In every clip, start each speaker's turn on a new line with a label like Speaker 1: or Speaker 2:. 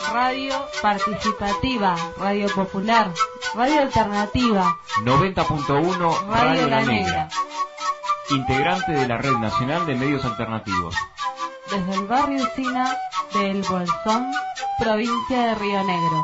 Speaker 1: Radio participativa, radio popular, radio alternativa.
Speaker 2: 90.1
Speaker 1: Radio La Negra.
Speaker 2: Integrante de la Red Nacional de Medios Alternativos.
Speaker 1: Desde el barrio Sina de El Bolsón, provincia de Río Negro.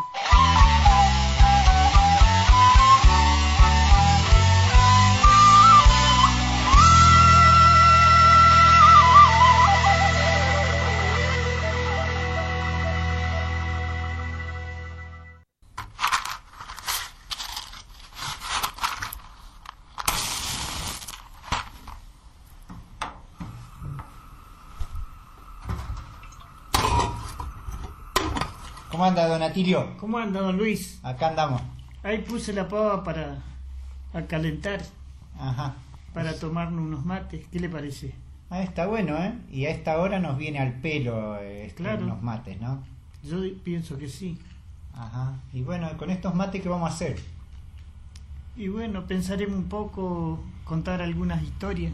Speaker 3: ¿Cómo anda, don Atilio?
Speaker 4: ¿Cómo anda, don Luis?
Speaker 3: Acá andamos.
Speaker 4: Ahí puse la pava para calentar.
Speaker 3: Ajá.
Speaker 4: Para tomarnos unos mates. ¿Qué le parece?
Speaker 3: Ah, está bueno, ¿eh? Y a esta hora nos viene al pelo
Speaker 4: claro.
Speaker 3: Unos mates, ¿no?
Speaker 4: Yo pienso que sí.
Speaker 3: Ajá. Y bueno, con estos mates, ¿qué vamos a hacer?
Speaker 4: Y bueno, pensaremos un poco, contar algunas historias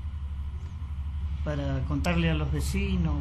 Speaker 4: para contarle a los vecinos.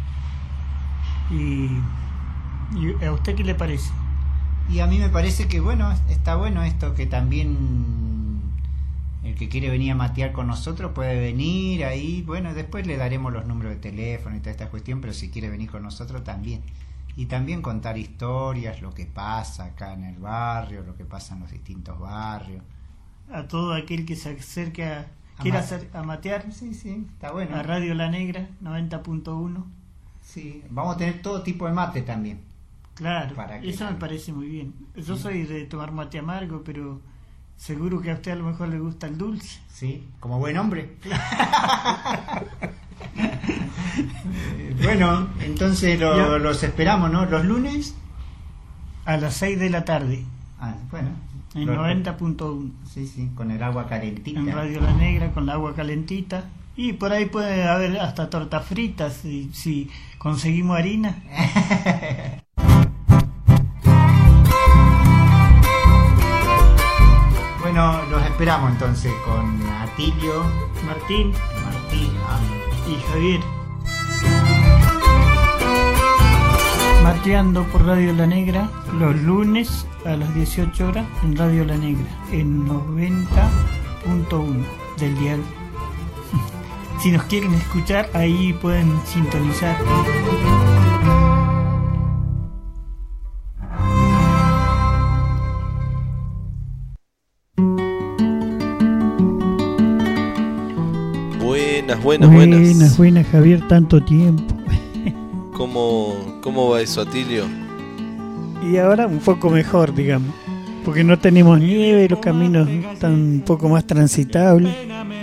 Speaker 4: ¿Y a usted qué le parece?
Speaker 3: Y a mí me parece que, bueno, está bueno esto, que también el que quiere venir a matear con nosotros puede venir ahí. Bueno, después le daremos los números de teléfono y toda esta cuestión, pero si quiere venir con nosotros también. Y también contar historias, lo que pasa acá en el barrio, lo que pasa en los distintos barrios.
Speaker 4: A todo aquel que se acerque quiera a matear.
Speaker 3: Sí, está bueno.
Speaker 4: A Radio La Negra, 90.1.
Speaker 3: Sí, vamos a tener todo tipo de mate también.
Speaker 4: Claro, eso me parece muy bien. Yo soy de tomar mate amargo, pero seguro que a usted a lo mejor le gusta el dulce.
Speaker 3: Sí, como buen hombre. Bueno, entonces los esperamos, ¿no? ¿Los lunes?
Speaker 4: A las 6 de la tarde.
Speaker 3: Ah, bueno.
Speaker 4: En 90.1.
Speaker 3: Sí, con el agua calentita.
Speaker 4: En Radio La Negra, con el agua calentita. Y por ahí puede haber hasta tortas fritas, si conseguimos harina.
Speaker 3: Bueno, los esperamos entonces con Atilio,
Speaker 4: Martín y Javier. Mateando por Radio La Negra los lunes a las 18 horas en Radio La Negra, en 90.1 del dial. Si nos quieren escuchar, ahí pueden sintonizar. Buenas, Javier, tanto tiempo.
Speaker 5: ¿Cómo va eso, Atilio?
Speaker 4: Y ahora un poco mejor, digamos, porque no tenemos nieve, los caminos están un poco más transitables.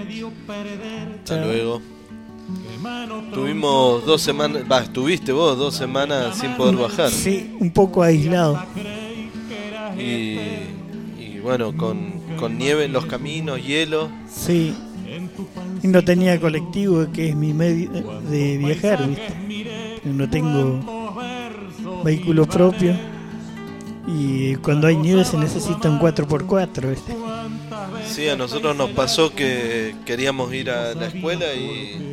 Speaker 5: Hasta luego. Tuvimos 2 semanas, estuviste vos 2 semanas sin poder bajar.
Speaker 4: Sí, un poco aislado.
Speaker 5: Y bueno, con nieve en los caminos, hielo.
Speaker 4: Sí. Y no tenía colectivo, que es mi medio de viajar, ¿viste? No tengo vehículo propio. Y cuando hay nieve se necesita un 4x4, ¿viste?
Speaker 5: Sí, a nosotros nos pasó que queríamos ir a la escuela y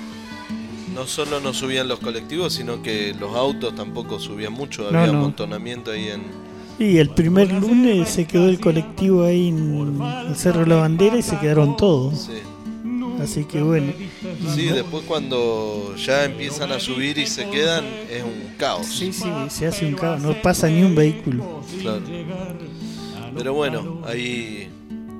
Speaker 5: no solo no subían los colectivos, sino que los autos tampoco subían mucho. Había amontonamiento ahí en...
Speaker 4: Y el primer lunes se quedó el colectivo ahí en el Cerro de la Bandera y se quedaron todos.
Speaker 5: Sí.
Speaker 4: Así que bueno.
Speaker 5: Sí, después cuando ya empiezan a subir y se quedan, es un caos.
Speaker 4: Sí, se hace un caos, no pasa ni un vehículo.
Speaker 5: Claro. Pero bueno, ahí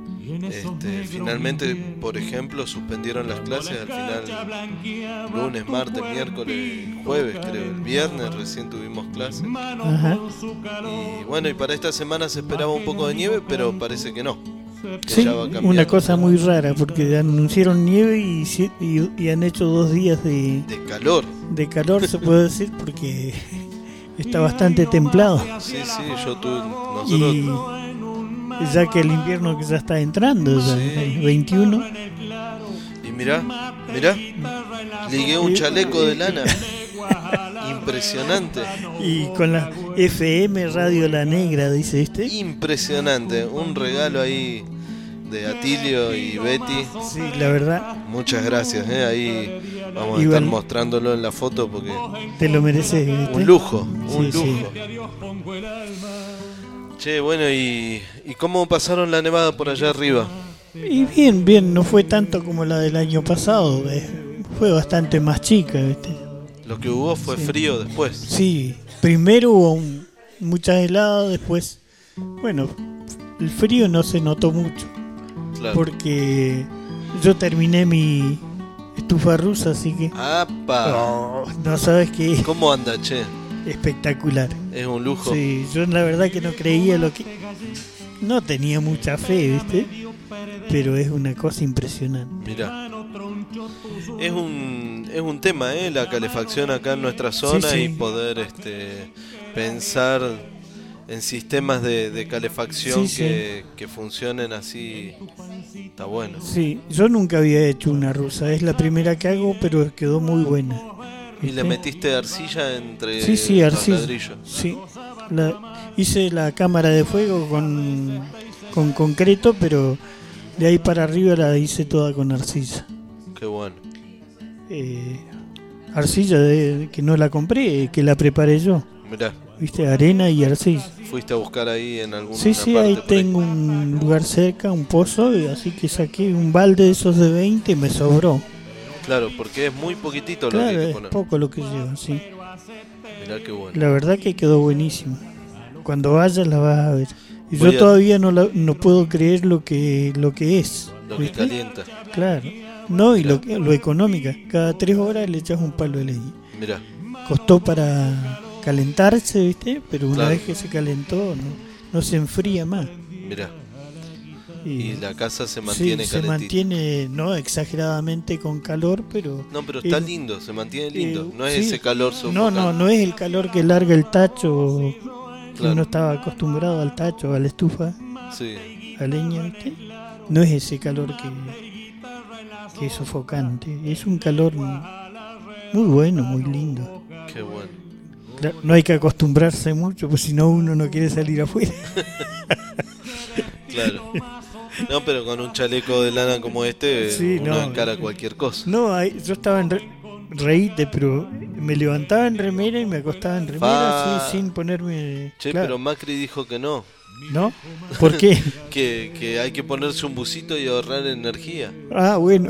Speaker 5: finalmente, por ejemplo, suspendieron las clases al final, lunes, martes, miércoles, jueves, creo, el viernes recién tuvimos clases.
Speaker 4: Ajá.
Speaker 5: Y bueno, y para esta semana se esperaba un poco de nieve, pero parece que no.
Speaker 4: Sí, una cosa muy rara, porque anunciaron nieve y han hecho 2 días de
Speaker 5: calor.
Speaker 4: De calor, se puede decir, porque está bastante templado.
Speaker 5: Sí, nosotros...
Speaker 4: Ya que el invierno que ya está entrando, ya, el 21.
Speaker 5: Y mirá, ligué un chaleco de lana. Impresionante.
Speaker 4: Y con la FM Radio La Negra, dice este.
Speaker 5: Impresionante, un regalo ahí de Atilio y Betty.
Speaker 4: Sí, la verdad.
Speaker 5: Muchas gracias, ahí Vamos a estar mostrándolo en la foto porque
Speaker 4: te lo mereces, ¿viste?
Speaker 5: Un lujo.
Speaker 4: Sí.
Speaker 5: Che, bueno, ¿y cómo pasaron la nevada por allá arriba?
Speaker 4: Y bien, no fue tanto como la del año pasado, fue bastante más chica, ¿viste?
Speaker 5: Lo que hubo fue frío después.
Speaker 4: Sí, primero hubo muchas heladas, después, bueno, el frío no se notó mucho, claro. Porque yo terminé mi estufa rusa, así que...
Speaker 5: ¡Apa!
Speaker 4: No sabes qué.
Speaker 5: ¿Cómo anda, che?
Speaker 4: Espectacular.
Speaker 5: Es un lujo.
Speaker 4: Sí, yo la verdad que no creía lo que... No tenía mucha fe, ¿viste? Pero es una cosa impresionante.
Speaker 5: Mirá. Es un tema, la calefacción acá en nuestra zona, sí. Y poder pensar en sistemas de calefacción que funcionen así, está bueno.
Speaker 4: Sí, yo nunca había hecho una rusa, es la primera que hago, pero quedó muy buena.
Speaker 5: ¿Y le metiste arcilla entre
Speaker 4: arcilla.
Speaker 5: los ladrillos?
Speaker 4: Sí, hice la cámara de fuego con concreto, pero de ahí para arriba la hice toda con arcilla.
Speaker 5: Qué bueno.
Speaker 4: Arcilla que no la compré, que la preparé yo.
Speaker 5: Mirá.
Speaker 4: ¿Viste? Arena y arcilla.
Speaker 5: ¿Fuiste a buscar ahí en alguna
Speaker 4: parte? Sí, ahí tengo un lugar cerca, un pozo, así que saqué un balde de esos de 20 y me sobró.
Speaker 5: Claro, porque es muy poquitito lo que hay que poner.
Speaker 4: Es poco lo que lleva, sí.
Speaker 5: Mirá qué bueno.
Speaker 4: La verdad que quedó buenísimo. Cuando vayas la vas a ver. Y yo todavía no puedo creer lo que es.
Speaker 5: Lo
Speaker 4: ¿viste?
Speaker 5: Que calienta.
Speaker 4: Claro. No, y lo económica. Cada 3 horas le echas un palo de leña.
Speaker 5: Mirá.
Speaker 4: Costó para calentarse, ¿viste? Pero una vez que se calentó, no se enfría más.
Speaker 5: Mirá. Y la casa se mantiene calentita.
Speaker 4: Se mantiene, no exageradamente con calor, pero...
Speaker 5: No, pero está lindo, se mantiene lindo. No es ese calor sofocante.
Speaker 4: No es el calor que larga el tacho. Claro. Uno estaba acostumbrado al tacho, a la estufa, a leña, ¿viste? No es ese calor que es sofocante. Es un calor muy bueno, muy lindo.
Speaker 5: Qué bueno.
Speaker 4: Claro, no hay que acostumbrarse mucho, pues si no uno no quiere salir afuera.
Speaker 5: Claro. No, pero con un chaleco de lana como uno encara cualquier cosa.
Speaker 4: No, yo estaba en reíte, pero me levantaba en remera y me acostaba en remera sin ponerme...
Speaker 5: Che, claro. Pero Macri dijo que no.
Speaker 4: ¿No? ¿Por qué?
Speaker 5: que hay que ponerse un busito y ahorrar energía.
Speaker 4: Ah, bueno.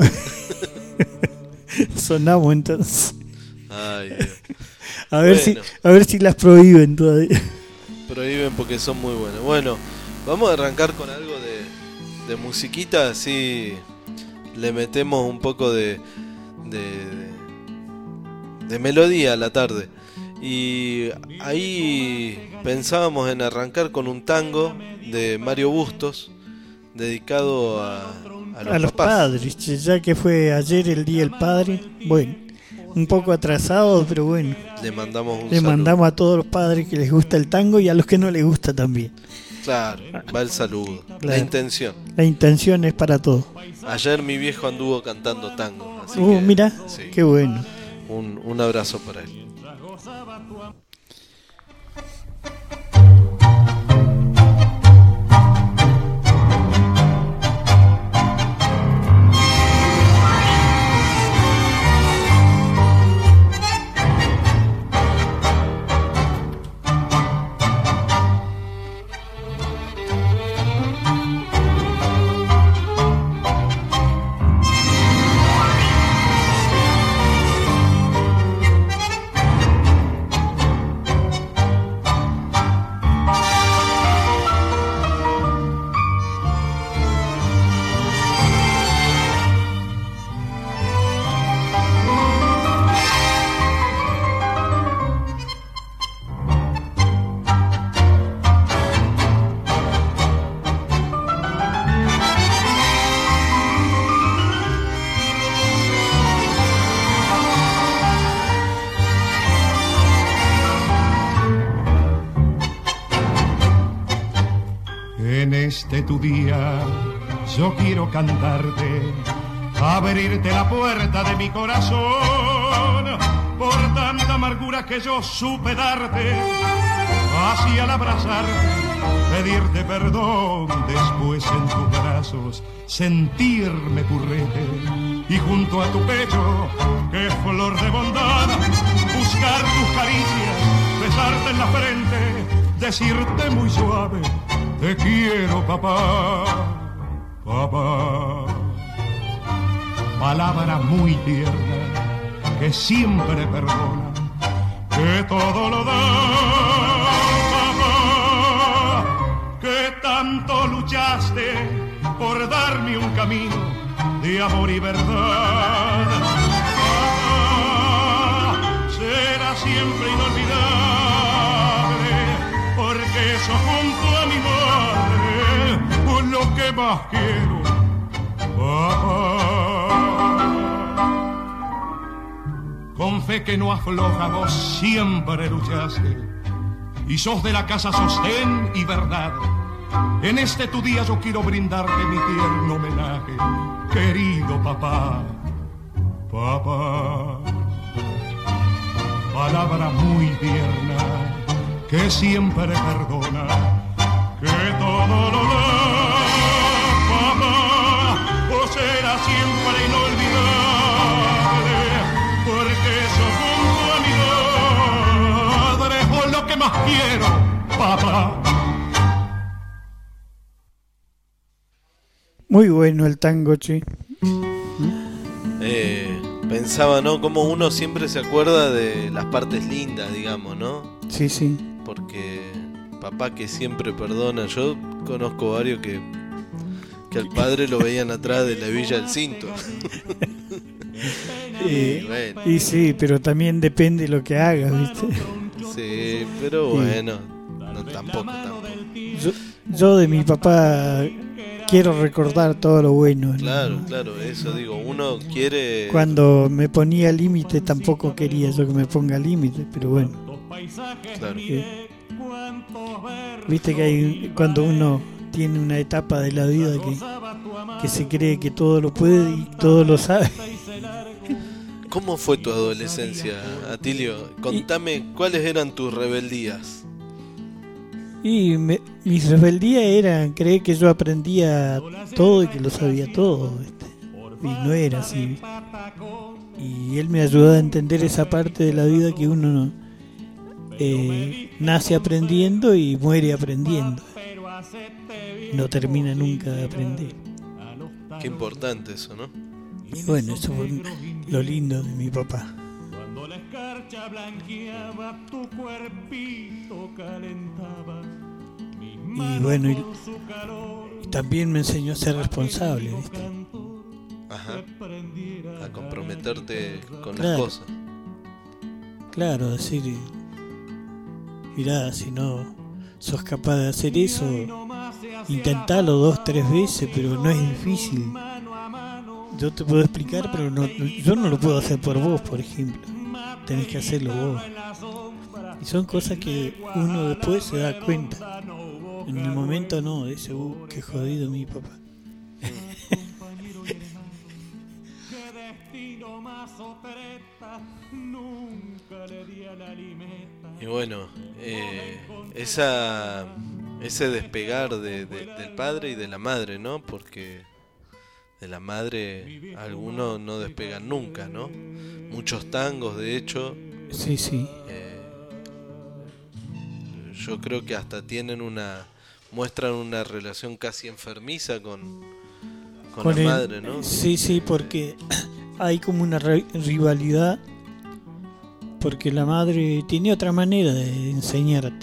Speaker 4: Sonamos entonces.
Speaker 5: Ay, Dios.
Speaker 4: A ver si las prohíben todavía.
Speaker 5: Prohíben porque son muy buenas. Bueno, vamos a arrancar con algo de musiquita, así le metemos un poco de melodía a la tarde. Y ahí pensábamos en arrancar con un tango de Mario Bustos dedicado a los
Speaker 4: padres, ya que fue ayer el Día del Padre. Bueno, un poco atrasado, pero bueno,
Speaker 5: le mandamos
Speaker 4: a todos los padres que les gusta el tango y a los que no les gusta también.
Speaker 5: Claro, va el saludo, claro. La intención es para todos. Ayer mi viejo anduvo cantando tango, así que,
Speaker 4: mira, qué bueno.
Speaker 5: Un abrazo para él.
Speaker 6: Tu día, yo quiero cantarte, abrirte la puerta de mi corazón, por tanta amargura que yo supe darte, así al abrazarte, pedirte perdón, después en tus brazos sentirme currete y junto a tu pecho, que es flor de bondad, buscar tus caricias, besarte en la frente, decirte muy suave, te quiero papá, papá. Palabra muy tierna, que siempre perdona, que todo lo da, papá, que tanto luchaste por darme un camino de amor y verdad. Papá, será siempre inolvidable, porque eso junto a mi madre, lo que más quiero, papá. Con fe que no afloja, vos siempre luchaste y sos de la casa sostén y verdad. En este tu día yo quiero brindarte mi tierno homenaje, querido papá, papá. Palabra muy tierna, que siempre perdona, que todo lo da, papá, o será siempre inolvidable, porque sos junto a mi madre, o lo que más quiero, papá.
Speaker 4: Muy bueno el tango, che.
Speaker 5: Pensaba, ¿no? Como uno siempre se acuerda de las partes lindas, digamos, ¿no?
Speaker 4: Sí, sí.
Speaker 5: Porque papá que siempre perdona. Yo conozco varios que al padre lo veían atrás de la hebilla del cinto.
Speaker 4: Bueno. Y sí, pero también depende de lo que hagas, ¿viste?
Speaker 5: Sí, pero bueno, no, tampoco.
Speaker 4: Yo de mi papá quiero recordar todo lo bueno.
Speaker 5: Claro,
Speaker 4: ¿no?
Speaker 5: Claro, eso digo, uno quiere...
Speaker 4: Cuando me ponía límite tampoco quería yo que me ponga límite, pero bueno.
Speaker 5: Claro.
Speaker 4: Viste que hay cuando uno tiene una etapa de la vida que se cree que todo lo puede y todo lo sabe.
Speaker 5: ¿Cómo fue tu adolescencia, Atilio? Contame, ¿cuáles eran tus rebeldías?
Speaker 4: Y mis rebeldías eran creer que yo aprendía todo y que lo sabía todo, ¿viste? Y no era así, ¿viste? Y él me ayudó a entender esa parte de la vida que uno nace aprendiendo y muere aprendiendo. No termina nunca de aprender.
Speaker 5: Qué importante eso, ¿no?
Speaker 4: Y bueno, eso fue lo lindo de mi papá.
Speaker 6: Cuando la escarcha blanqueaba, tu cuerpito calentaba.
Speaker 4: Y bueno, y también me enseñó a ser responsable, ¿viste?
Speaker 5: Ajá. A comprometerte con
Speaker 4: claro,
Speaker 5: las cosas.
Speaker 4: Claro, decir, mirá, si no sos capaz de hacer eso, intentalo 2-3 veces, pero no es difícil. Yo te puedo explicar, pero no, yo no lo puedo hacer por vos, por ejemplo. Tenés que hacerlo vos. Y son cosas que uno después se da cuenta. En el momento no, dice, qué jodido mi papá.
Speaker 5: Y bueno, ese despegar del padre y de la madre, ¿no? Porque de la madre algunos no despegan nunca, ¿no? Muchos tangos, de hecho.
Speaker 4: Sí, sí.
Speaker 5: Yo creo que hasta muestran una relación casi enfermiza con la madre, ¿no?
Speaker 4: Sí, sí, porque hay como una rivalidad, porque la madre tiene otra manera de enseñarte.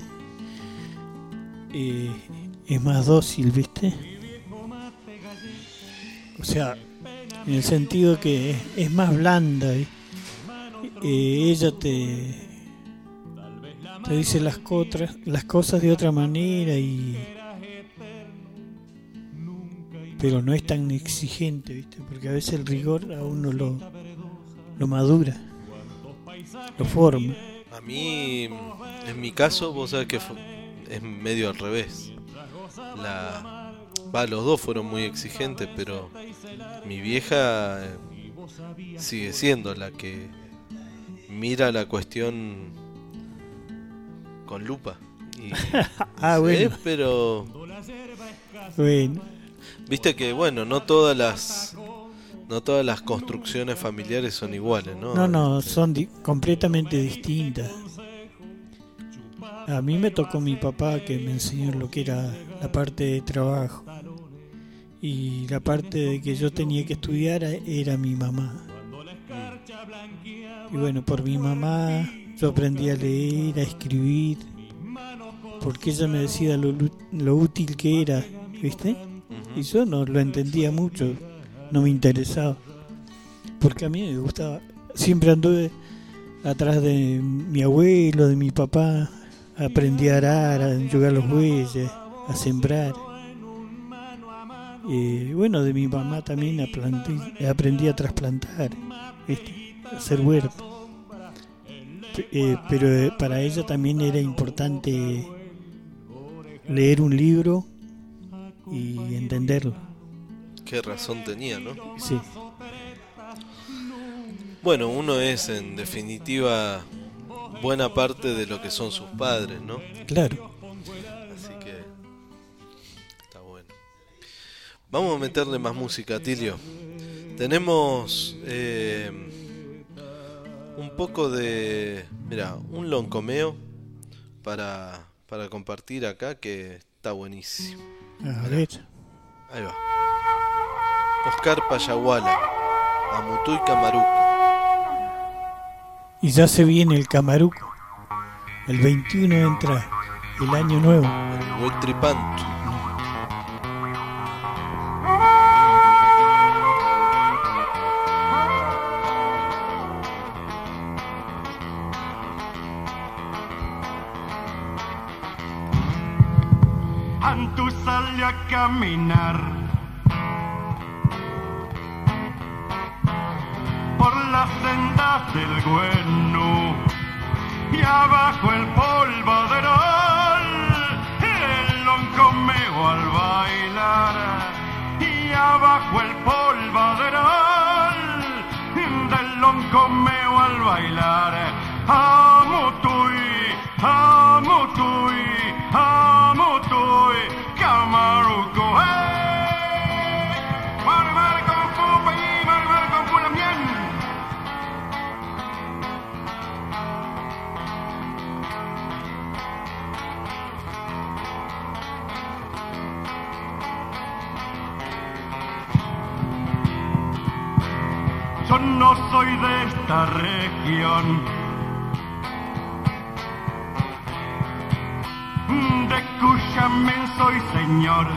Speaker 4: Es más dócil, ¿viste? O sea, en el sentido que es más blanda. Ella te dice las cosas de otra manera, pero no es tan exigente, ¿viste? Porque a veces el rigor a uno lo madura, lo forma.
Speaker 5: A mí, en mi caso, vos sabés que es medio al revés. Los dos fueron muy exigentes, pero mi vieja sigue siendo la que mira la cuestión con lupa.
Speaker 4: Bueno.
Speaker 5: Pero
Speaker 4: bueno,
Speaker 5: viste que bueno, no todas No todas las construcciones familiares son iguales, ¿no?
Speaker 4: No, son completamente distintas. A mí me tocó mi papá, que me enseñó lo que era la parte de trabajo, y la parte de que yo tenía que estudiar era mi mamá. Y bueno, por mi mamá yo aprendí a leer, a escribir, porque ella me decía lo útil que era, ¿viste? Y yo no lo entendía mucho, no me interesaba, porque a mí me gustaba. Siempre anduve atrás de mi abuelo, de mi papá. Aprendí a arar, a enjugar los bueyes, a sembrar. Bueno, de mi mamá también aprendí a trasplantar, ¿viste? A hacer huerto. Pero para ella también era importante leer un libro y entenderlo.
Speaker 5: Qué razón tenía, ¿no?
Speaker 4: Sí.
Speaker 5: Bueno, uno es en definitiva buena parte de lo que son sus padres, ¿no?
Speaker 4: Claro.
Speaker 5: Así que está bueno. Vamos a meterle más música, Tilio. Tenemos un poco de, mira, un loncomeo para compartir acá, que está buenísimo.
Speaker 4: A ver.
Speaker 5: Ahí va. Oscar Payaguala, Amutuy Camaruco.
Speaker 4: Y ya se viene el Camaruco. El 21 entra el año nuevo.
Speaker 5: El Huitripantu.
Speaker 6: Antu sale a caminar por las sendas del Güeno y abajo el polvaderal, el loncomeo al bailar, y abajo el polvaderal del loncomeo al bailar. Amutuy, amutuy, amutuy, Camaruco, mar con pupa y mar con pula bien. Yo no soy de esta región, de Cuyamén soy señor.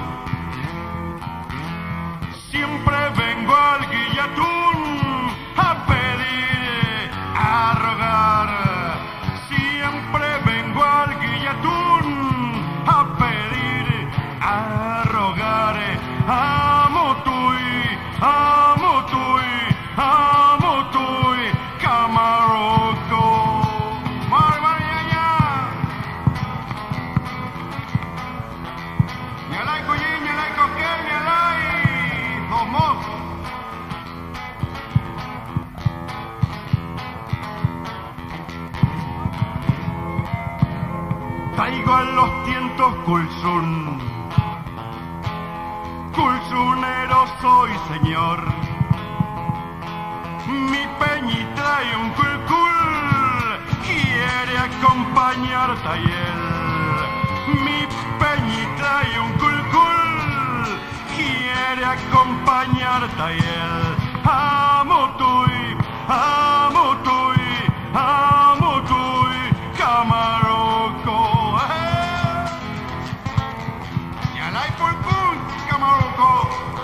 Speaker 6: Siempre vengo al Guillatún a pedir, a rogar. Siempre vengo al Guillatún a pedir, a rogar. Amutuy, amutuy, amutuy, Camaruco. Traigo a los tientos Culzún, Culzunero soy señor. Mi peñi trae un culcul, quiere acompañar Tayel. Mi peñi trae un culcul, quiere acompañar Tayel. Amutuy, amutuy, amutuy, Camaruco. Yalay pulcul, Camaruco.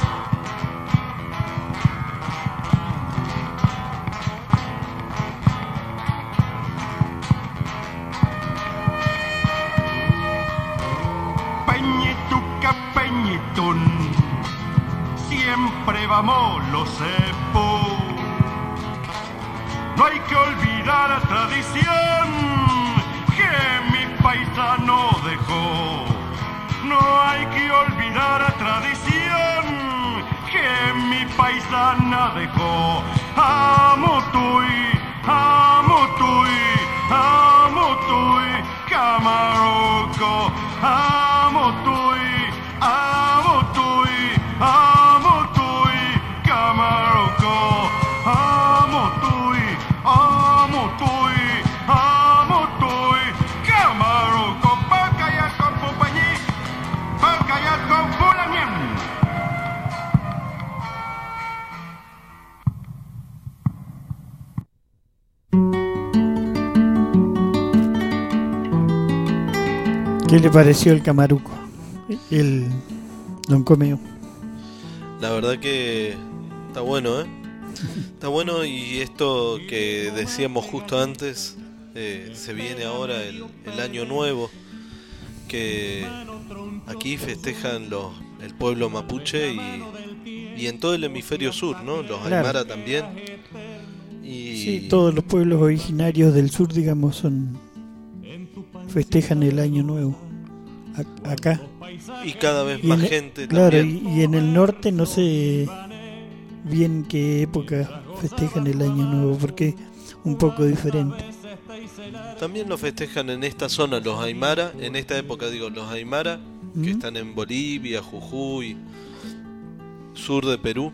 Speaker 6: Peñituca, Peñitún, siempre vamos los cepos. No hay que olvidar la tradición que mi paisano dejó. No hay que olvidar la tradición que mi paisana dejó. Amutuy, amutuy, amutuy, Camaruco. Amutuy, amutuy, amutuy, Camaruco.
Speaker 4: ¿Qué le pareció el camaruco? El Don Comeo.
Speaker 5: La verdad que está bueno, ¿eh? Está bueno, y esto que decíamos justo antes, se viene ahora el año nuevo, que aquí festejan el pueblo mapuche y en todo el hemisferio sur, ¿no? Los aymara también. Y
Speaker 4: sí, todos los pueblos originarios del sur, digamos, festejan el año nuevo acá.
Speaker 5: Y cada vez más gente
Speaker 4: claro,
Speaker 5: también.
Speaker 4: Y en el norte no sé bien qué época festejan el año nuevo, porque es un poco diferente.
Speaker 5: También lo festejan en esta zona los aymara, en esta época digo, los aymara, que están en Bolivia, Jujuy, sur de Perú.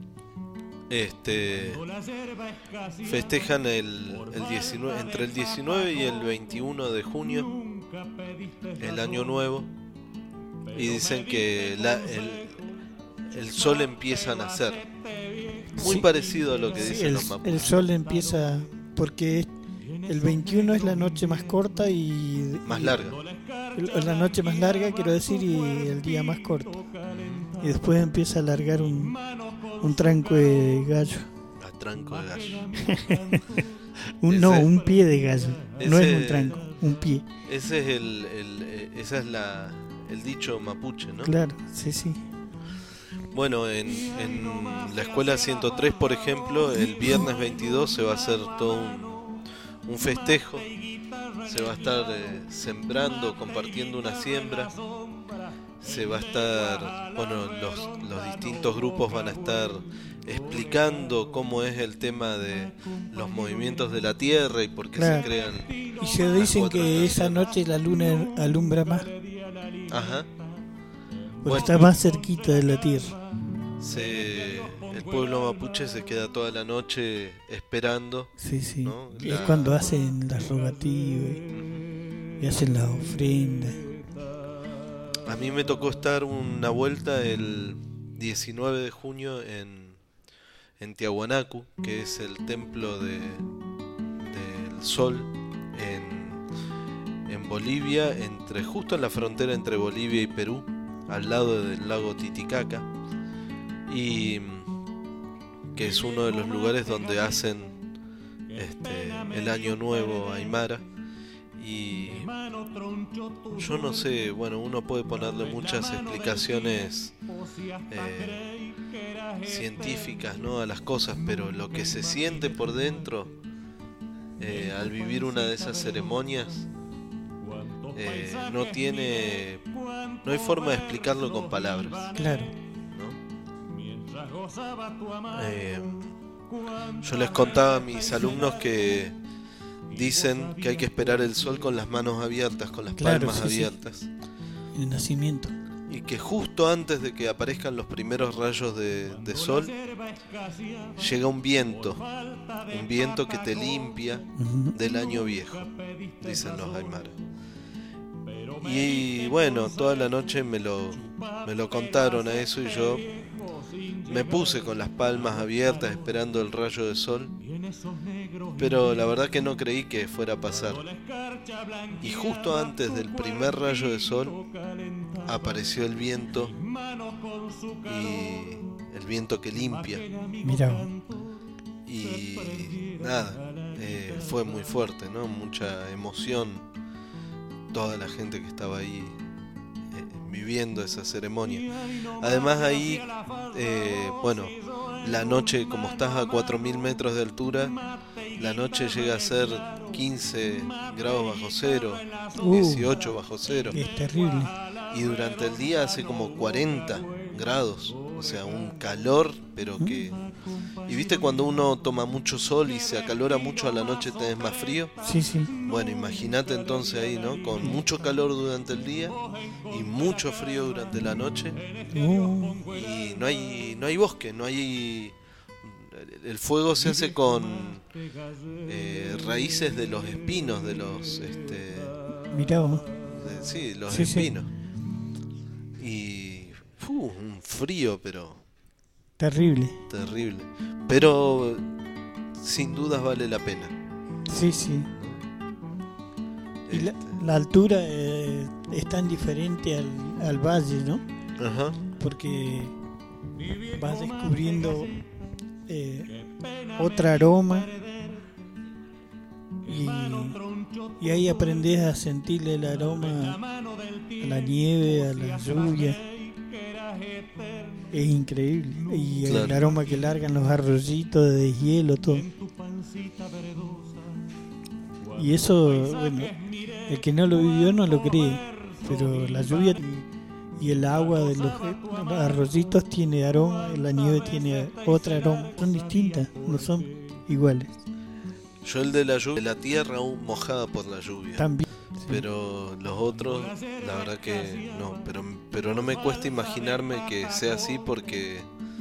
Speaker 5: Festejan el 19, entre el 19 y el 21 de junio, el año nuevo, y dicen que el sol empieza a nacer, muy parecido a lo que dicen los mapuches.
Speaker 4: El sol empieza porque el 21 es la noche más corta y
Speaker 5: más larga.
Speaker 4: La noche más larga, quiero decir, y el día más corto. Y después empieza a alargar un tranco de gallo.
Speaker 5: A tranco de gallo.
Speaker 4: Un pie de gallo. No es un tranco, un pie.
Speaker 5: Ese es esa es el dicho mapuche, ¿no?
Speaker 4: Claro, sí, sí.
Speaker 5: Bueno, en la escuela 103, por ejemplo, el viernes 22 se va a hacer todo un festejo. Se va a estar sembrando, compartiendo una siembra. Se va a estar, bueno, los distintos grupos van a estar explicando cómo es el tema de los movimientos de la Tierra y por qué se crean.
Speaker 4: Y se dicen que esa noche la luna alumbra más.
Speaker 5: Ajá.
Speaker 4: Porque está más cerquita de la Tierra.
Speaker 5: El pueblo mapuche se queda toda la noche esperando.
Speaker 4: Sí, sí.
Speaker 5: ¿no?
Speaker 4: Es cuando hacen las rogativas y hacen las ofrendas.
Speaker 5: A mí me tocó estar una vuelta el 19 de junio en Tiahuanacu, que es el templo del sol en Bolivia, justo en la frontera entre Bolivia y Perú, al lado del lago Titicaca, y que es uno de los lugares donde hacen el año nuevo aymara. Y yo no sé, bueno, uno puede ponerle muchas explicaciones científicas, ¿no?, a las cosas, pero lo que se siente por dentro al vivir una de esas ceremonias no hay forma de explicarlo con palabras.
Speaker 4: Claro.
Speaker 5: Yo les contaba a mis alumnos que dicen que hay que esperar el sol con las manos abiertas, con las palmas abiertas.
Speaker 4: Sí. El nacimiento.
Speaker 5: Y que justo antes de que aparezcan los primeros rayos de sol, llega un viento que te limpia del año viejo, dicen los aymara. Y bueno, toda la noche me lo contaron a eso, y yo me puse con las palmas abiertas esperando el rayo de sol, pero la verdad que no creí que fuera a pasar. Y justo antes del primer rayo de sol apareció el viento, y el viento que limpia.
Speaker 4: Mirá.
Speaker 5: Y nada, fue muy fuerte, ¿no? Mucha emoción, toda la gente que estaba ahí viviendo esa ceremonia. Además ahí, bueno, la noche, como estás a 4.000 metros de altura, la noche llega a ser 15 grados bajo cero, 18 bajo cero.
Speaker 4: Es terrible.
Speaker 5: Y durante el día hace como 40 grados, o sea, un calor, pero que... ¿Y viste cuando uno toma mucho sol y se acalora mucho, a la noche tenés más frío?
Speaker 4: Sí, sí.
Speaker 5: Bueno, imagínate entonces ahí, ¿no? Con mucho calor durante el día y mucho frío durante la noche. Y no hay bosque, no hay... El fuego se hace con raíces de los espinos, de los...
Speaker 4: Mirá vos.
Speaker 5: Sí, los espinos. Sí. Y... un frío, pero...
Speaker 4: Terrible.
Speaker 5: Pero sin dudas vale la pena.
Speaker 4: Sí, sí. Y la altura es tan diferente al valle, ¿no?
Speaker 5: Ajá.
Speaker 4: Porque vas descubriendo otro aroma y ahí aprendes a sentirle el aroma a la nieve, a la lluvia. Es increíble. Y
Speaker 5: claro,
Speaker 4: el aroma que largan los arroyitos de deshielo, todo. Y eso, bueno, el que no lo vivió no lo cree, pero la lluvia y el agua de los arroyitos tiene aroma, la nieve tiene otro aroma. Son distintas, no son iguales.
Speaker 5: Yo el de la lluvia, de la tierra aún mojada por la lluvia.
Speaker 4: También. Sí.
Speaker 5: Pero los otros, la verdad que no. Pero no me cuesta imaginarme que sea así porque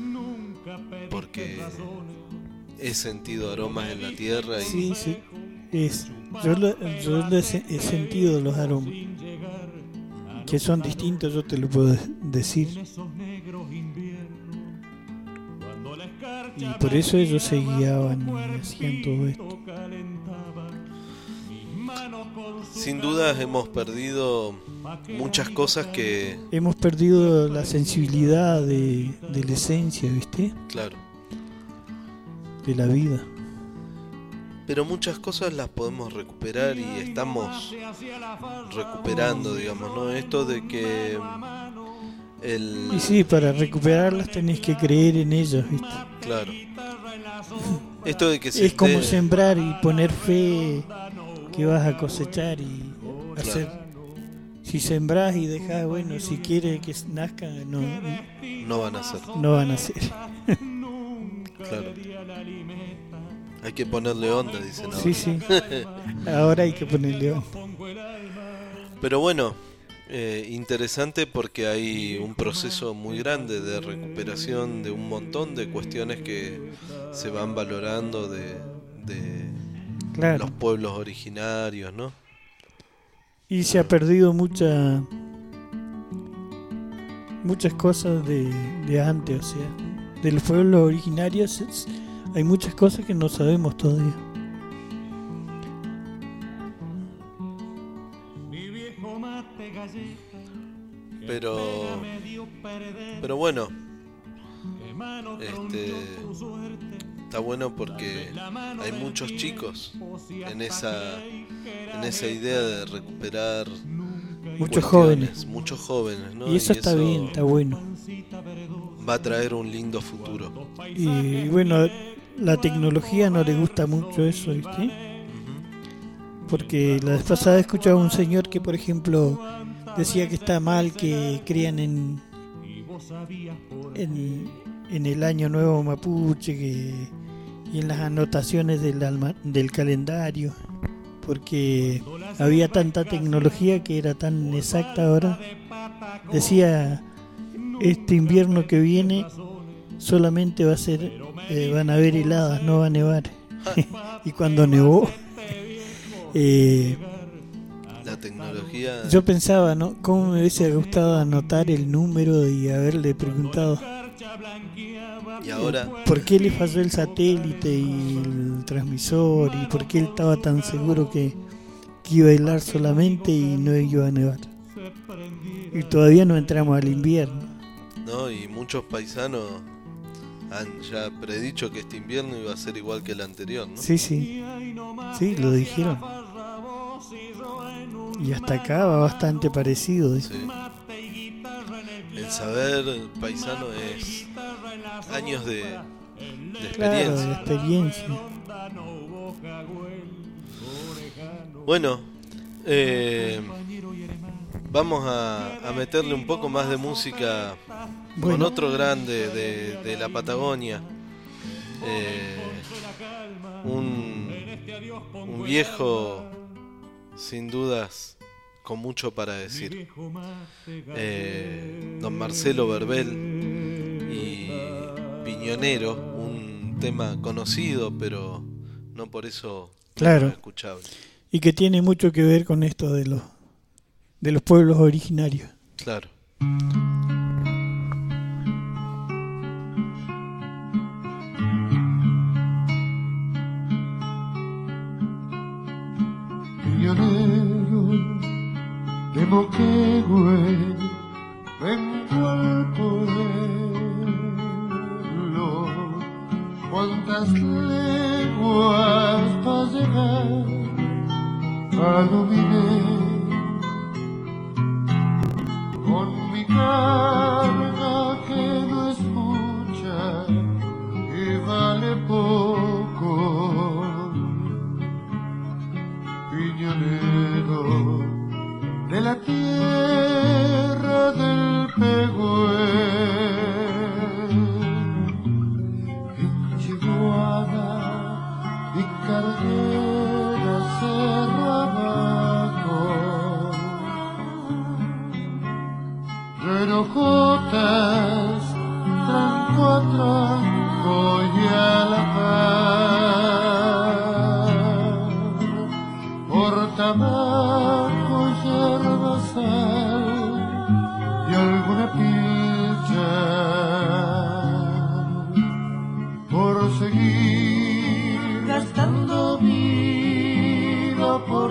Speaker 5: he sentido aromas en la tierra y
Speaker 4: Sí, sí. Yo he sentido los aromas que son distintos, yo te lo puedo decir. Y por eso ellos se guiaban y hacían todo esto.
Speaker 5: sin duda hemos perdido muchas cosas que...
Speaker 4: Hemos perdido la sensibilidad de la esencia, ¿viste?
Speaker 5: Claro.
Speaker 4: De la vida.
Speaker 5: Pero muchas cosas las podemos recuperar y estamos recuperando, digamos, ¿no? Esto de que
Speaker 4: Y sí, para recuperarlas tenés que creer en ellas, ¿viste?
Speaker 5: Claro. Esto de que
Speaker 4: es como sembrar y poner fe que vas a cosechar y hacer.
Speaker 5: Claro.
Speaker 4: Si sembrás y dejás, bueno, si quieres que nazca,
Speaker 5: no van a ser.
Speaker 4: No van a ser.
Speaker 5: Claro. Hay que ponerle onda, dicen ahora.
Speaker 4: Sí, sí. Ahora hay que ponerle onda.
Speaker 5: Pero bueno, interesante porque hay un proceso muy grande de recuperación de un montón de cuestiones que se van valorando de
Speaker 4: claro.
Speaker 5: Los pueblos originarios, ¿no?
Speaker 4: Y se ha perdido muchas cosas de antes, o sea, de los pueblos originarios hay muchas cosas que no sabemos todavía.
Speaker 5: Pero bueno, está bueno porque hay muchos chicos en esa idea de recuperar
Speaker 4: muchos jóvenes,
Speaker 5: ¿no?
Speaker 4: Y eso está bien, está bueno.
Speaker 5: Va a traer un lindo futuro.
Speaker 4: Y bueno, la tecnología no le gusta mucho eso, ¿viste?
Speaker 5: Uh-huh.
Speaker 4: Porque la vez pasada escuchaba a un señor que, por ejemplo, decía que está mal que crean en el año nuevo mapuche y en las anotaciones del calendario, porque había tanta tecnología que era tan exacta ahora. Decía, este invierno que viene solamente va a ser, van a haber heladas, no va a nevar. Y cuando nevó,
Speaker 5: la tecnología...
Speaker 4: Yo pensaba, ¿no? ¿Cómo me hubiese gustado anotar el número y haberle preguntado?
Speaker 5: Y ahora...
Speaker 4: ¿Por qué le falló el satélite y el transmisor? ¿Y por qué él estaba tan seguro que iba a helar solamente y no iba a nevar? Y todavía no entramos al invierno.
Speaker 5: No, y muchos paisanos han ya predicho que este invierno iba a ser igual que el anterior, ¿no?
Speaker 4: Sí, sí. Sí, lo dijeron. Y hasta acá va bastante parecido.
Speaker 5: Sí. El saber paisano es años de experiencia.
Speaker 4: Claro, de experiencia.
Speaker 5: Bueno, vamos a meterle un poco más de música con otro grande de la Patagonia. Un viejo, sin dudas, con mucho para decir. Don Marcelo Verbel y Piñonero, un tema conocido, pero no por eso
Speaker 4: claro,
Speaker 5: escuchable.
Speaker 4: Y que tiene mucho que ver con esto de los pueblos originarios.
Speaker 5: Claro.
Speaker 6: Piñonero,
Speaker 7: Moquegüe vengo al pueblo. Cuántas leguas para llegar a Luminé, con mi carga que no es mucha y vale poco, piñonero de la tierra del Pegüe, en Chihuahua y carguera cerro abajo, relojotas tranco a tranco y a la par, por tabaco, yerba, sal y alguna pilcha, por seguir gastando vida por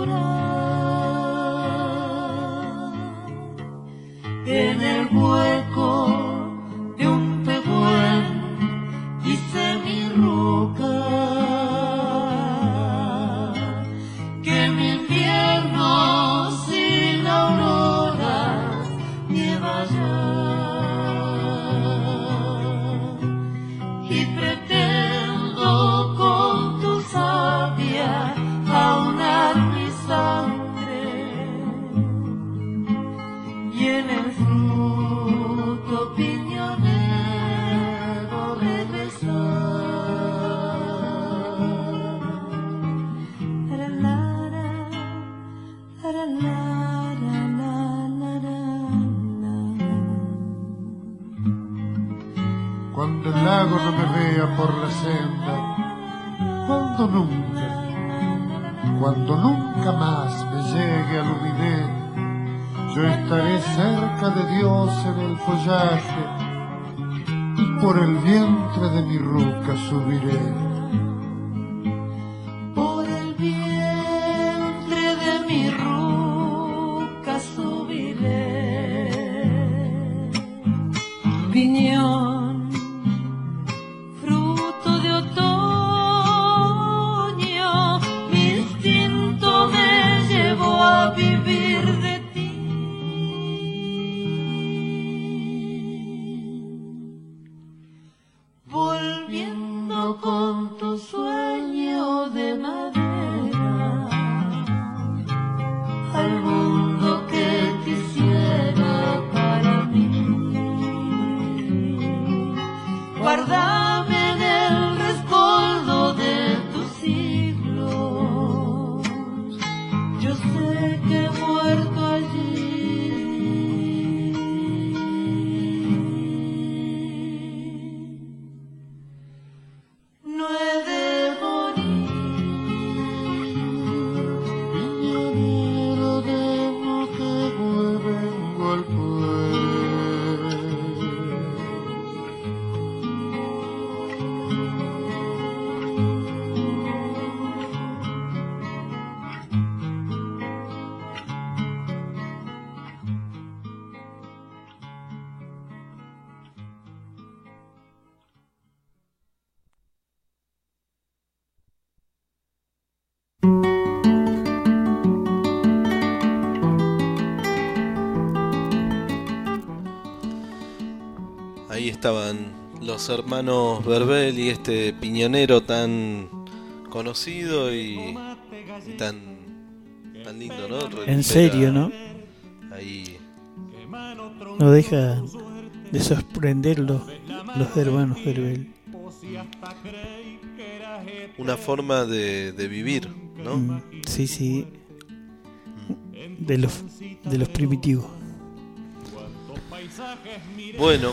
Speaker 7: durar en el hueco de un pegüén, hice mi ruca, que mi invierno sin auroras nieva ya, y pretendo con tu savia aunar mi sangre y en el fruto piñonero regresar. Cuando el lago no me vea por la senda, cuando nunca más me llegue a Luminé, yo estaré cerca de Dios en el follaje y por el vientre de mi ruca subiré. Por el vientre de mi ruca subiré. Piñón, fruto de otoño, mi instinto me llevó a vivir de ti. Volviendo con tu sueño de madera al mundo que quisiera para mí. Guárdame en el rescoldo de tus siglos, yo sé que he muerto allí. No he de morir, piñonero de Moquegüe, vengo al pueblo.
Speaker 5: Ahí estaban los hermanos Verbel y este piñonero tan conocido y tan lindo, ¿no?
Speaker 4: En serio, ¿no?
Speaker 5: Ahí
Speaker 4: No deja de sorprender los hermanos Verbel.
Speaker 5: una forma de vivir, ¿no?
Speaker 4: Sí, sí. De los primitivos.
Speaker 5: Bueno,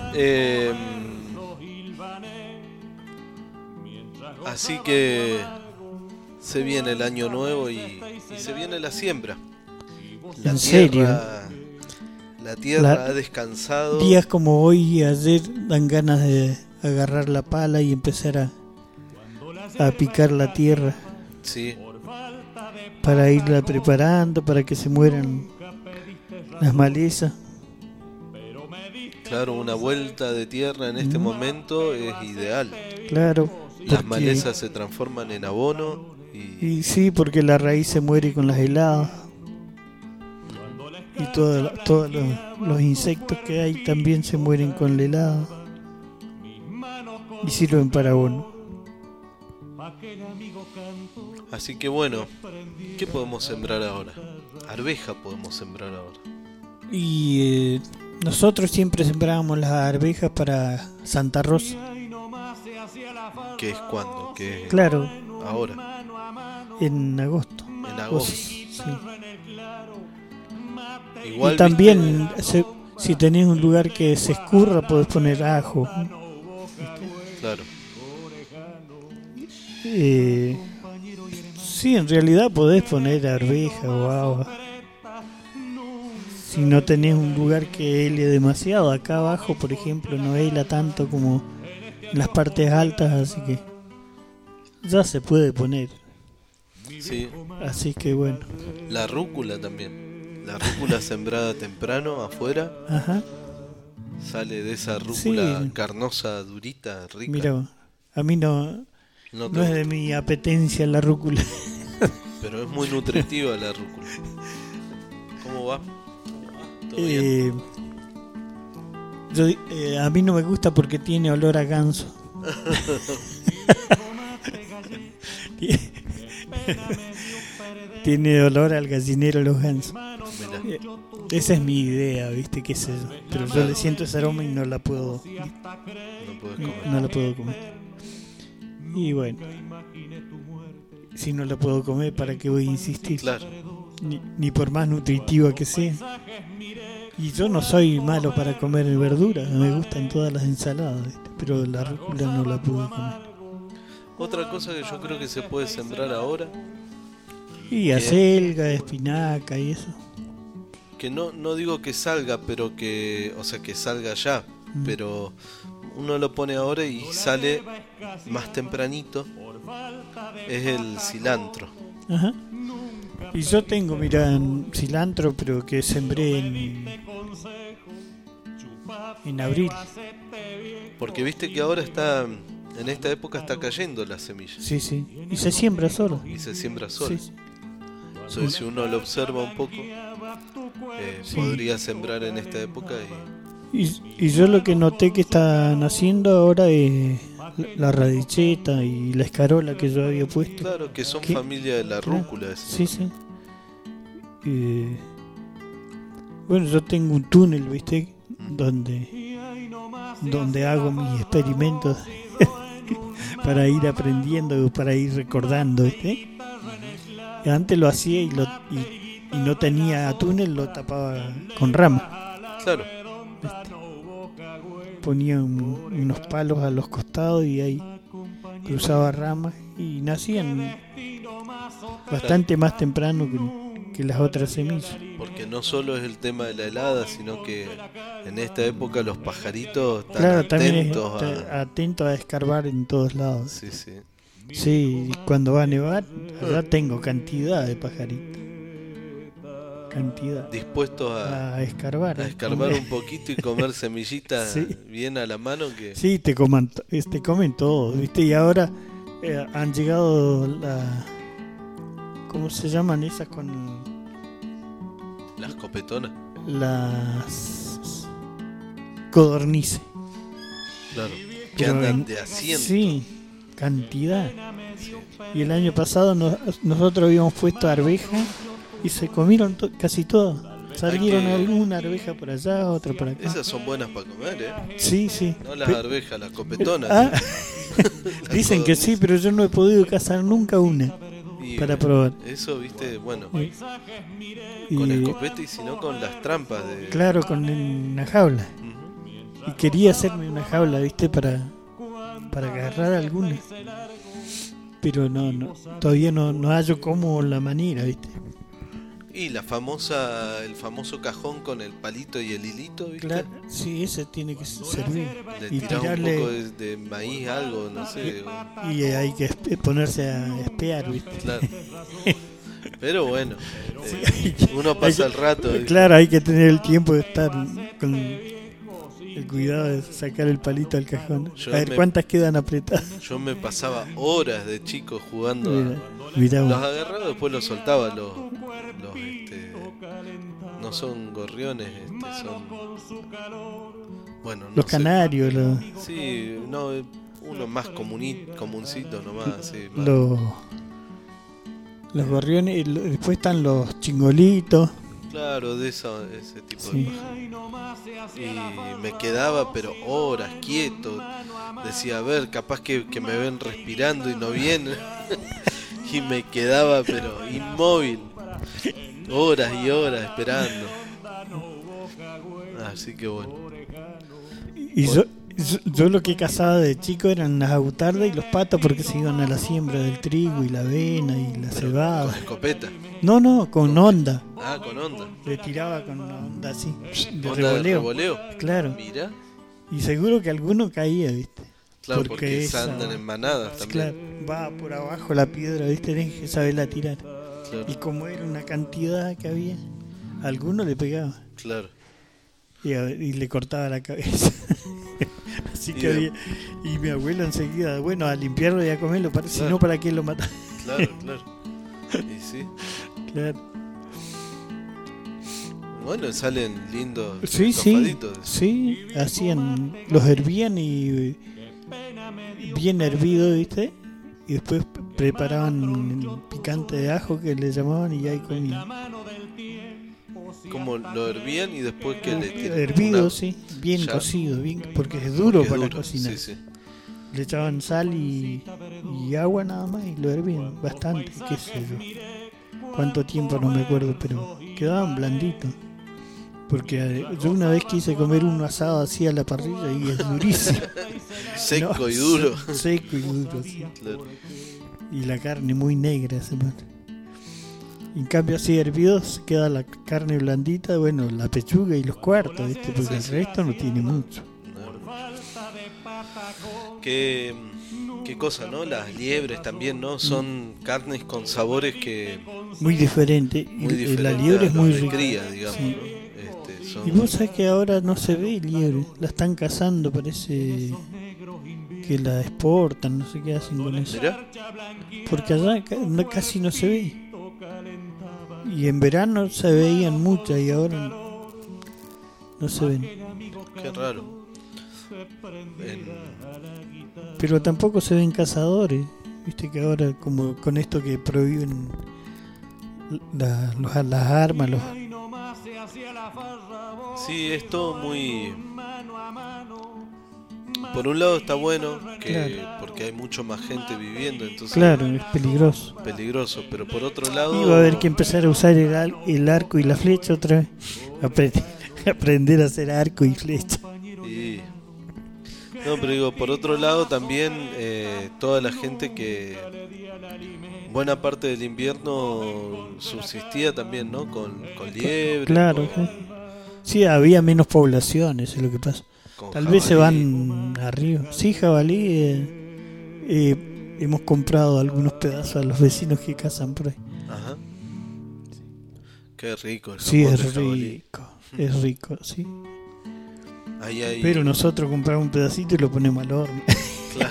Speaker 5: así que se viene el año nuevo y se viene la siembra.
Speaker 4: ¿En serio?
Speaker 5: La tierra ha descansado.
Speaker 4: Días como hoy y ayer dan ganas de agarrar la pala y empezar a picar la tierra.
Speaker 5: Sí.
Speaker 4: Para irla preparando, para que se mueran las malezas.
Speaker 5: Claro, una vuelta de tierra en este momento es ideal.
Speaker 4: Claro.
Speaker 5: Las malezas se transforman en abono
Speaker 4: y sí, porque la raíz se muere con las heladas. Y todos los insectos que hay también se mueren con la helada. Y sirven para abono.
Speaker 5: Así que bueno, ¿qué podemos sembrar ahora? Arveja podemos sembrar ahora.
Speaker 4: Y nosotros siempre sembrábamos las arvejas para Santa Rosa.
Speaker 5: ¿Qué es cuándo? ¿Qué es
Speaker 4: claro.
Speaker 5: Ahora.
Speaker 4: En agosto.
Speaker 5: En agosto.
Speaker 4: Sí.
Speaker 5: Igual,
Speaker 4: y también si tenés un lugar que se escurra podés poner ajo.
Speaker 5: Claro.
Speaker 4: Sí, en realidad podés poner arveja o agua. Si no tenés un lugar que hele demasiado. Acá abajo, por ejemplo, no hela tanto como en las partes altas, así que ya se puede poner.
Speaker 5: Sí.
Speaker 4: Así que bueno.
Speaker 5: La rúcula también. La rúcula sembrada temprano afuera.
Speaker 4: Ajá.
Speaker 5: Sale de esa rúcula
Speaker 4: sí.
Speaker 5: Carnosa, durita, rica.
Speaker 4: Mira, a mí no es de mi apetencia la rúcula.
Speaker 5: Pero es muy nutritiva la rúcula. ¿Cómo va? ¿Todo bien?
Speaker 4: A mí no me gusta porque tiene olor a ganso. Tiene olor al gallinero los gansos. Esa es mi idea, ¿viste? ¿Qué sé yo? Pero yo le siento ese aroma y no la puedo comer. Y bueno, si no la puedo comer, ¿para qué voy a insistir?
Speaker 5: Claro.
Speaker 4: Ni por más nutritiva que sea. Y yo no soy malo para comer verduras, me gustan todas las ensaladas, ¿viste? Pero la rúcula no la pude comer.
Speaker 5: Otra cosa que yo creo que se puede sembrar ahora.
Speaker 4: Y acelga, espinaca y eso.
Speaker 5: Que no digo que salga, pero que salga ya, pero uno lo pone ahora y sale más tempranito. Es el cilantro.
Speaker 4: Ajá. Y yo tengo, mira, cilantro, pero que sembré en abril.
Speaker 5: Porque viste que ahora en esta época está cayendo la semilla.
Speaker 4: Sí, sí. Y se siembra solo.
Speaker 5: Sí.
Speaker 4: Sí.
Speaker 5: Entonces, si uno lo observa un poco, podría sembrar en esta época.
Speaker 4: Y yo lo que noté que están haciendo ahora es la radicheta y la escarola que yo había puesto.
Speaker 5: Claro, que son familia de la rúcula.
Speaker 4: Sí, sí. Bueno, yo tengo un túnel, ¿viste? Donde hago mis experimentos para ir aprendiendo, para ir recordando, ¿viste? Antes lo hacía y no tenía túnel, lo tapaba con rama.
Speaker 5: Claro.
Speaker 4: Ponía unos palos a los costados y ahí cruzaba ramas y nacían bastante más temprano que las otras semillas.
Speaker 5: Porque no solo es el tema de la helada, sino que en esta época los pajaritos están
Speaker 4: atentos a escarbar en todos lados.
Speaker 5: Sí, sí.
Speaker 4: Sí, cuando va a nevar, allá tengo cantidad de pajaritos.
Speaker 5: Dispuestos a
Speaker 4: escarbar.
Speaker 5: A escarbar un poquito y comer semillitas sí. Bien a la mano que...
Speaker 4: Sí, te comen todo, ¿viste? Y ahora han llegado ¿cómo se llaman esas con...?
Speaker 5: Las copetonas.
Speaker 4: Las codornices.
Speaker 5: Claro, que andan de asiento.
Speaker 4: Sí, cantidad. Sí. Y el año pasado nosotros habíamos puesto arveja y se comieron casi todo. Salieron alguna arveja por allá, otra por acá.
Speaker 5: Esas son buenas para comer, ¿eh?
Speaker 4: Sí, sí.
Speaker 5: No las arvejas, las copetonas.
Speaker 4: Dicen que sí, pero yo no he podido cazar nunca una para probar.
Speaker 5: Eso, viste, bueno. Con escopeta y si no con las trampas de...
Speaker 4: Claro, con una jaula. Y quería hacerme una jaula, viste, para agarrar algunas. Pero no, todavía no hallo cómo la manera, viste.
Speaker 5: Y el famoso cajón con el palito y el hilito, ¿viste?
Speaker 4: Claro, sí, ese tiene que servir.
Speaker 5: Le tirás un poco de maíz, algo, no sé.
Speaker 4: Y hay que ponerse a espiar, ¿viste?
Speaker 5: Claro. Pero bueno, uno pasa el rato.
Speaker 4: Claro, hay que tener el tiempo de estar con el cuidado de sacar el palito al cajón. A ver cuántas quedan apretadas.
Speaker 5: Yo me pasaba horas de chico jugando.
Speaker 4: Mirá,
Speaker 5: los agarraba, después los soltaba. No son gorriones, son... Bueno, no
Speaker 4: los
Speaker 5: sé.
Speaker 4: Canarios.
Speaker 5: Sí, no, uno más comuncito nomás. Sí, más.
Speaker 4: Los gorriones, después están los chingolitos.
Speaker 5: Claro, de ese tipo de pájaros. Y me quedaba, pero horas quieto. Decía, a ver, capaz que me ven respirando y no vienen. Y me quedaba, pero inmóvil. Horas y horas esperando. Así que bueno.
Speaker 4: Y yo lo que cazaba de chico eran las agutardas y los patos porque se iban a la siembra del trigo y la avena y la cebada.
Speaker 5: ¿Con escopeta?
Speaker 4: No, con onda.
Speaker 5: Ah, con onda.
Speaker 4: Le tiraba con una onda así, de
Speaker 5: ¿Onda
Speaker 4: revoleo.
Speaker 5: de revoleo?
Speaker 4: Claro.
Speaker 5: Mira.
Speaker 4: Y seguro que alguno caía, ¿viste?
Speaker 5: Claro, porque andan en manadas también.
Speaker 4: Claro, va por abajo la piedra, ¿viste? Tenés que saberla tirar.
Speaker 5: Claro.
Speaker 4: Y como era una cantidad que había, a alguno le pegaba.
Speaker 5: Claro.
Speaker 4: Y le cortaba la cabeza. Así que había. Y mi abuelo enseguida, bueno, a limpiarlo y a comerlo, si no, ¿para qué lo mataba?
Speaker 5: Claro. Y sí.
Speaker 4: Claro.
Speaker 5: Bueno, salen lindos.
Speaker 4: Sí, hacían, los hervían y bien hervido, ¿viste? Y después preparaban el picante de ajo que le llamaban y ahí comían.
Speaker 5: Como lo hervían y después que le tiran
Speaker 4: hervido, sí, bien cocido, bien, porque es duro para cocinar.
Speaker 5: Sí.
Speaker 4: Le echaban sal y agua nada más y lo hervían bastante, qué sé yo. Cuánto tiempo no me acuerdo, pero quedaban blanditos. Porque yo una vez quise comer un asado así a la parrilla y es durísimo.
Speaker 5: Seco y duro.
Speaker 4: Seco y duro, sí.
Speaker 5: Claro.
Speaker 4: Y la carne muy negra se pone. En cambio así hervidos queda la carne blandita, bueno, la pechuga y los cuartos, ¿viste? Porque el resto no tiene mucho.
Speaker 5: Qué cosa, ¿no? Las liebres también, ¿no? Son carnes con sabores que...
Speaker 4: Muy diferente. La liebre es muy rica.
Speaker 5: Cría, digamos,
Speaker 4: sí.
Speaker 5: ¿no?
Speaker 4: Y vos sabés que ahora no se ve liebre. La están cazando, parece que la exportan, no sé qué hacen con eso.
Speaker 5: ¿Mirá?
Speaker 4: Porque allá casi no se ve. Y en verano se veían muchas y ahora no se ven.
Speaker 5: Qué raro.
Speaker 4: Pero tampoco se ven cazadores. Viste que ahora, como con esto que prohíben las armas,
Speaker 5: Sí, es todo muy... Por un lado está bueno porque hay mucho más gente viviendo, entonces
Speaker 4: claro, es peligroso,
Speaker 5: pero por otro lado
Speaker 4: iba a haber que empezar a usar el arco y la flecha otra vez, aprender a hacer arco y flecha.
Speaker 5: No, pero digo, por otro lado también toda la gente que buena parte del invierno subsistía también, ¿no? Con liebre.
Speaker 4: Claro, sí, había menos poblaciones, es lo que pasa. Tal vez se van arriba. Sí, jabalí. Hemos comprado algunos pedazos a los vecinos que cazan por ahí.
Speaker 5: Ajá. Qué rico el
Speaker 4: sí, es
Speaker 5: jabalí.
Speaker 4: rico. Es rico, sí.
Speaker 5: Ahí.
Speaker 4: Pero nosotros compramos un pedacito y lo ponemos al horno.
Speaker 5: Claro.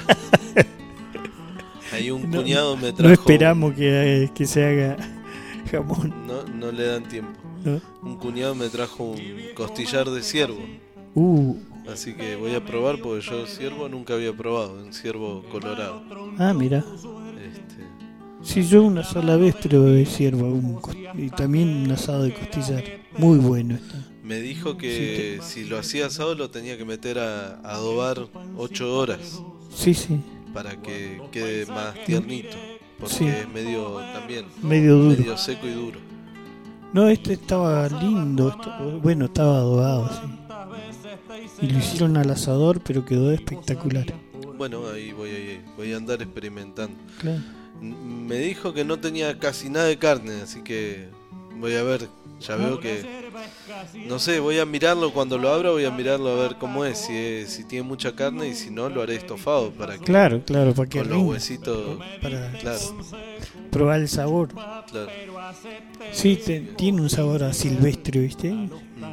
Speaker 5: Ahí un cuñado me trajo.
Speaker 4: No esperamos que se haga jamón.
Speaker 5: No le dan tiempo.
Speaker 4: ¿No?
Speaker 5: Un cuñado me trajo un costillar de ciervo. Así que voy a probar porque yo ciervo nunca había probado, un ciervo colorado.
Speaker 4: Ah, mira. Sí, yo una sola vez probé ciervo y también un asado de costillar. Muy bueno está.
Speaker 5: Me dijo que si lo hacía asado lo tenía que meter a adobar 8 horas.
Speaker 4: Sí.
Speaker 5: Para que quede más tiernito. Porque es medio
Speaker 4: duro.
Speaker 5: Seco y duro.
Speaker 4: No, este estaba lindo. Estaba adobado, sí. Y lo hicieron al asador, pero quedó espectacular.
Speaker 5: Bueno, ahí voy a andar experimentando.
Speaker 4: Claro.
Speaker 5: Me dijo que no tenía casi nada de carne, así que voy a ver. Ya veo que... No sé, voy a mirarlo cuando lo abra, voy a mirarlo a ver cómo es. Si tiene mucha carne y si no, lo haré estofado para que...
Speaker 4: Claro, para que
Speaker 5: con los huesitos...
Speaker 4: Para probar el sabor.
Speaker 5: Claro.
Speaker 4: Sí, tiene un sabor a silvestre, ¿viste?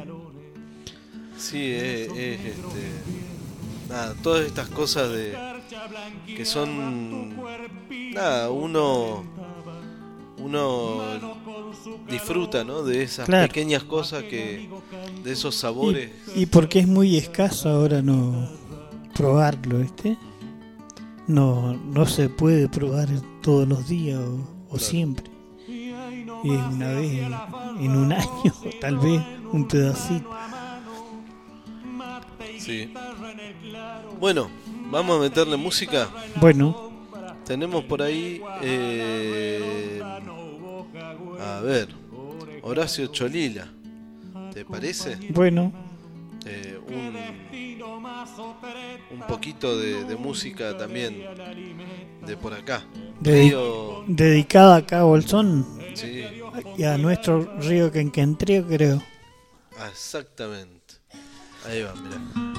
Speaker 5: Sí, nada, todas estas cosas que son nada, uno disfruta, ¿no? De esas pequeñas cosas de esos sabores.
Speaker 4: Y porque es muy escaso ahora no probarlo, ¿viste? No se puede probar todos los días o siempre. Y es una vez en un año, tal vez un pedacito.
Speaker 5: Sí. Bueno, vamos a meterle música.
Speaker 4: Bueno.
Speaker 5: Tenemos por ahí, a ver, Horacio Cholila. ¿Te parece?
Speaker 4: Bueno.
Speaker 5: Un poquito de música también de por acá.
Speaker 4: Dedicada acá a Bolsón.
Speaker 5: Sí.
Speaker 4: Y a nuestro río Quenquentreo, creo.
Speaker 5: Exactamente. Ahí va, mirá.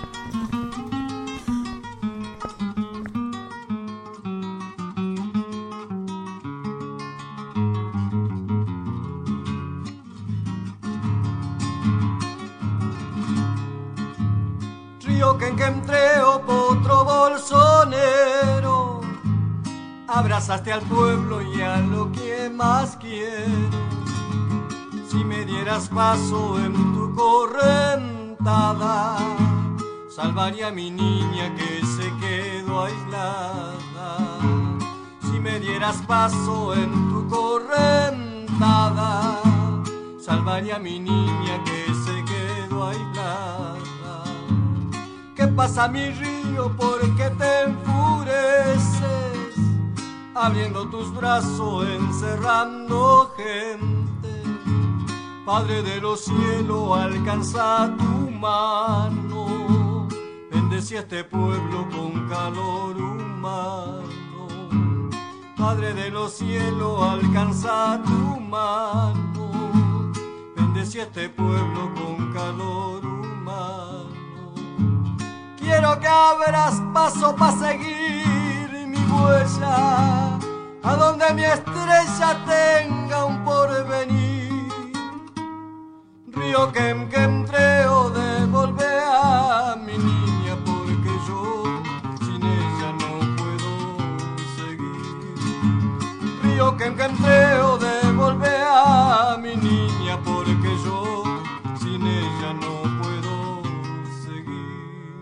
Speaker 8: Río Quenquentreo, potro bolsonero, abrazaste al pueblo y a lo que más quiero. Si me dieras paso en tu correntada, salvaría a mi niña que se quedó aislada. Si me dieras paso en tu correntada, salvaría a mi niña que se quedó aislada. ¿Qué pasa, mi río? ¿Por qué te enfureces? Abriendo tus brazos, encerrando gente. Padre de los cielos, alcanza tu mano. Bendecí a este pueblo con calor humano. Padre de los cielos, alcanza tu mano. Bendecí a este pueblo con calor humano. Quiero que abras paso para seguir mi huella, a donde mi estrella tenga un porvenir. Río Quenquentreo, devolve a mi niña, porque yo sin ella no puedo seguir. Río Quenquentreo, devolve a mi niña, porque yo sin ella no puedo seguir.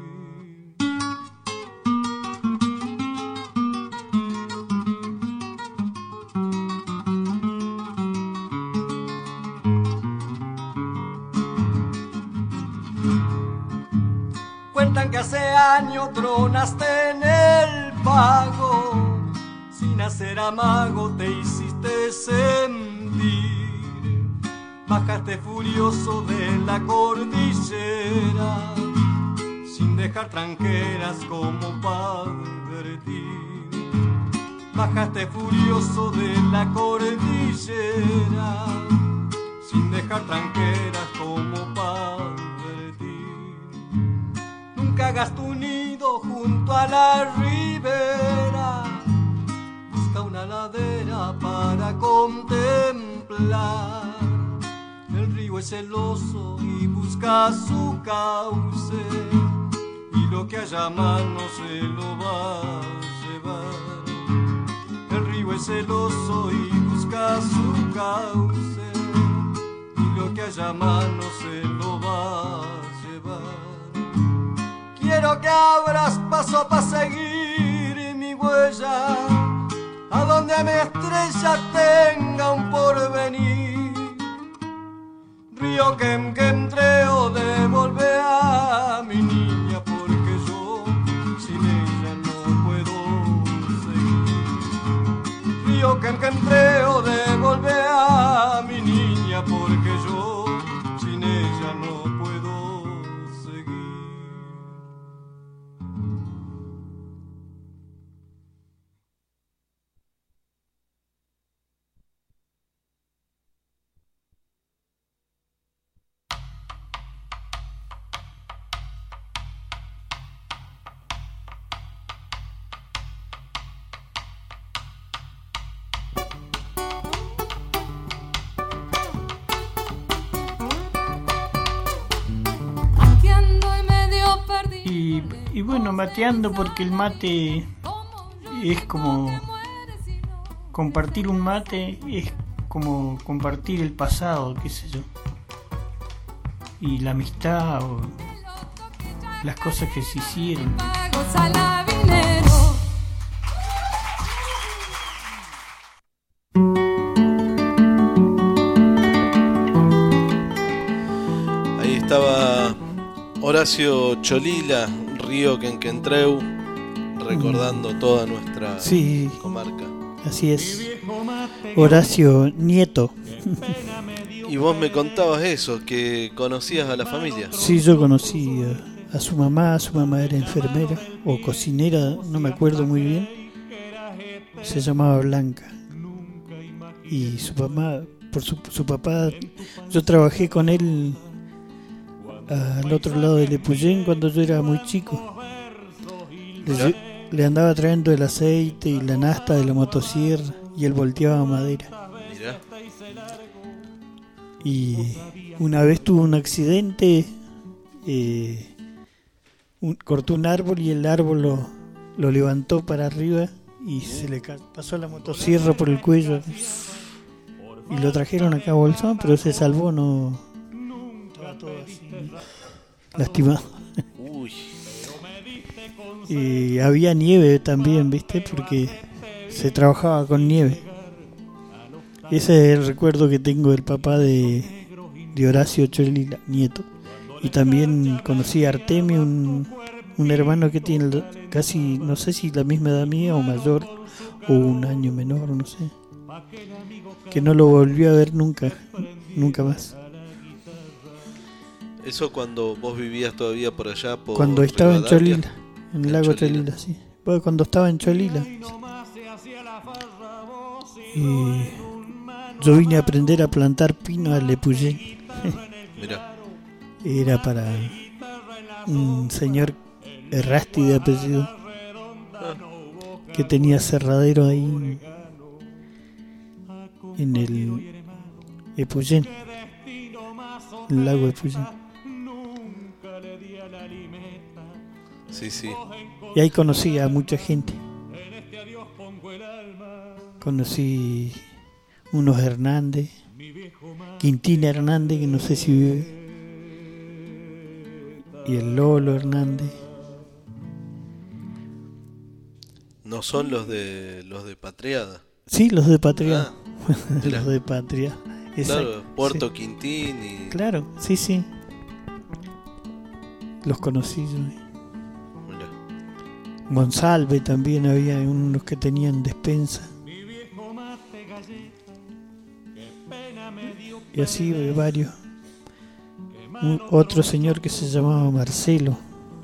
Speaker 8: Cuentan que hace años tronaste en el pago, sin hacer amago te hiciste sentir. Bajaste furioso de la cordillera, sin dejar tranqueras como para advertir. Bajaste furioso de la cordillera, sin dejar tranqueras como para advertir. Nunca hagas tu nido junto a la ribera, busca una ladera para contemplar. El río es celoso y busca su cauce, y lo que haya mano se lo va a llevar. El río es celoso y busca su cauce, y lo que haya mano se lo va a llevar. Quiero que abras paso para seguir mi huella, a donde mi estrella tenga un porvenir. Río Quenquentreo, devolve a mi niña, porque yo sin ella no puedo seguir. Río Quenquentreo, devolve a mi niña, porque yo sin ella no puedo seguir.
Speaker 4: Y bueno, mateando, porque el mate es como compartir un mate, es como compartir el pasado, qué sé yo, y la amistad o las cosas que se hicieron.
Speaker 5: Ahí estaba Horacio Cholila, Río Quenquentreu, recordando toda nuestra comarca.
Speaker 4: Así es, Horacio Nieto.
Speaker 5: Y vos me contabas eso, que conocías a la familia.
Speaker 4: Sí, yo conocí a su mamá era enfermera o cocinera, no me acuerdo muy bien. Se llamaba Blanca. Y su mamá, su papá, yo trabajé con él al otro lado de Lepuyén cuando yo era muy chico. Le andaba trayendo el aceite y la nafta de la motosierra y él volteaba madera.
Speaker 5: Mirá.
Speaker 4: Y una vez tuvo un accidente, cortó un árbol y el árbol lo levantó para arriba y se le pasó la motosierra por el cuello y lo trajeron acá a Bolsón, pero se salvó, no estaba todo así lastimado.
Speaker 5: Uy.
Speaker 4: Y había nieve también, ¿viste? Porque se trabajaba con nieve. Ese es el recuerdo que tengo del papá de Horacio Cholila, Nieto. Y también conocí a Artemio, un hermano que tiene casi, no sé si la misma edad mía o mayor, o un año menor, no sé. Que no lo volvió a ver nunca más.
Speaker 5: Eso cuando vos vivías todavía por allá, por
Speaker 4: cuando estaba en Cholila, en el lago
Speaker 5: Cholila.
Speaker 4: Cholila, sí. Bueno, cuando estaba en Cholila. Y yo vine a aprender a plantar pino a Lepuyén.
Speaker 5: Mirá.
Speaker 4: Era para un señor Errasti de apellido, que tenía cerradero ahí en el Epuyén, el lago Epuyén.
Speaker 5: Sí.
Speaker 4: Y ahí conocí a mucha gente. Conocí unos Hernández, Quintín Hernández, que no sé si vive, y el Lolo Hernández.
Speaker 5: ¿No son los de Patriada?
Speaker 4: Sí, los de Patria.
Speaker 5: Ah,
Speaker 4: los de Patria.
Speaker 5: Claro, Puerto
Speaker 4: sí.
Speaker 5: Quintín y...
Speaker 4: Claro, sí. Los conocí yo.
Speaker 5: Mirá.
Speaker 4: Monsalve también había unos que tenían despensa. Y así varios. Otro señor que se llamaba Marcelo,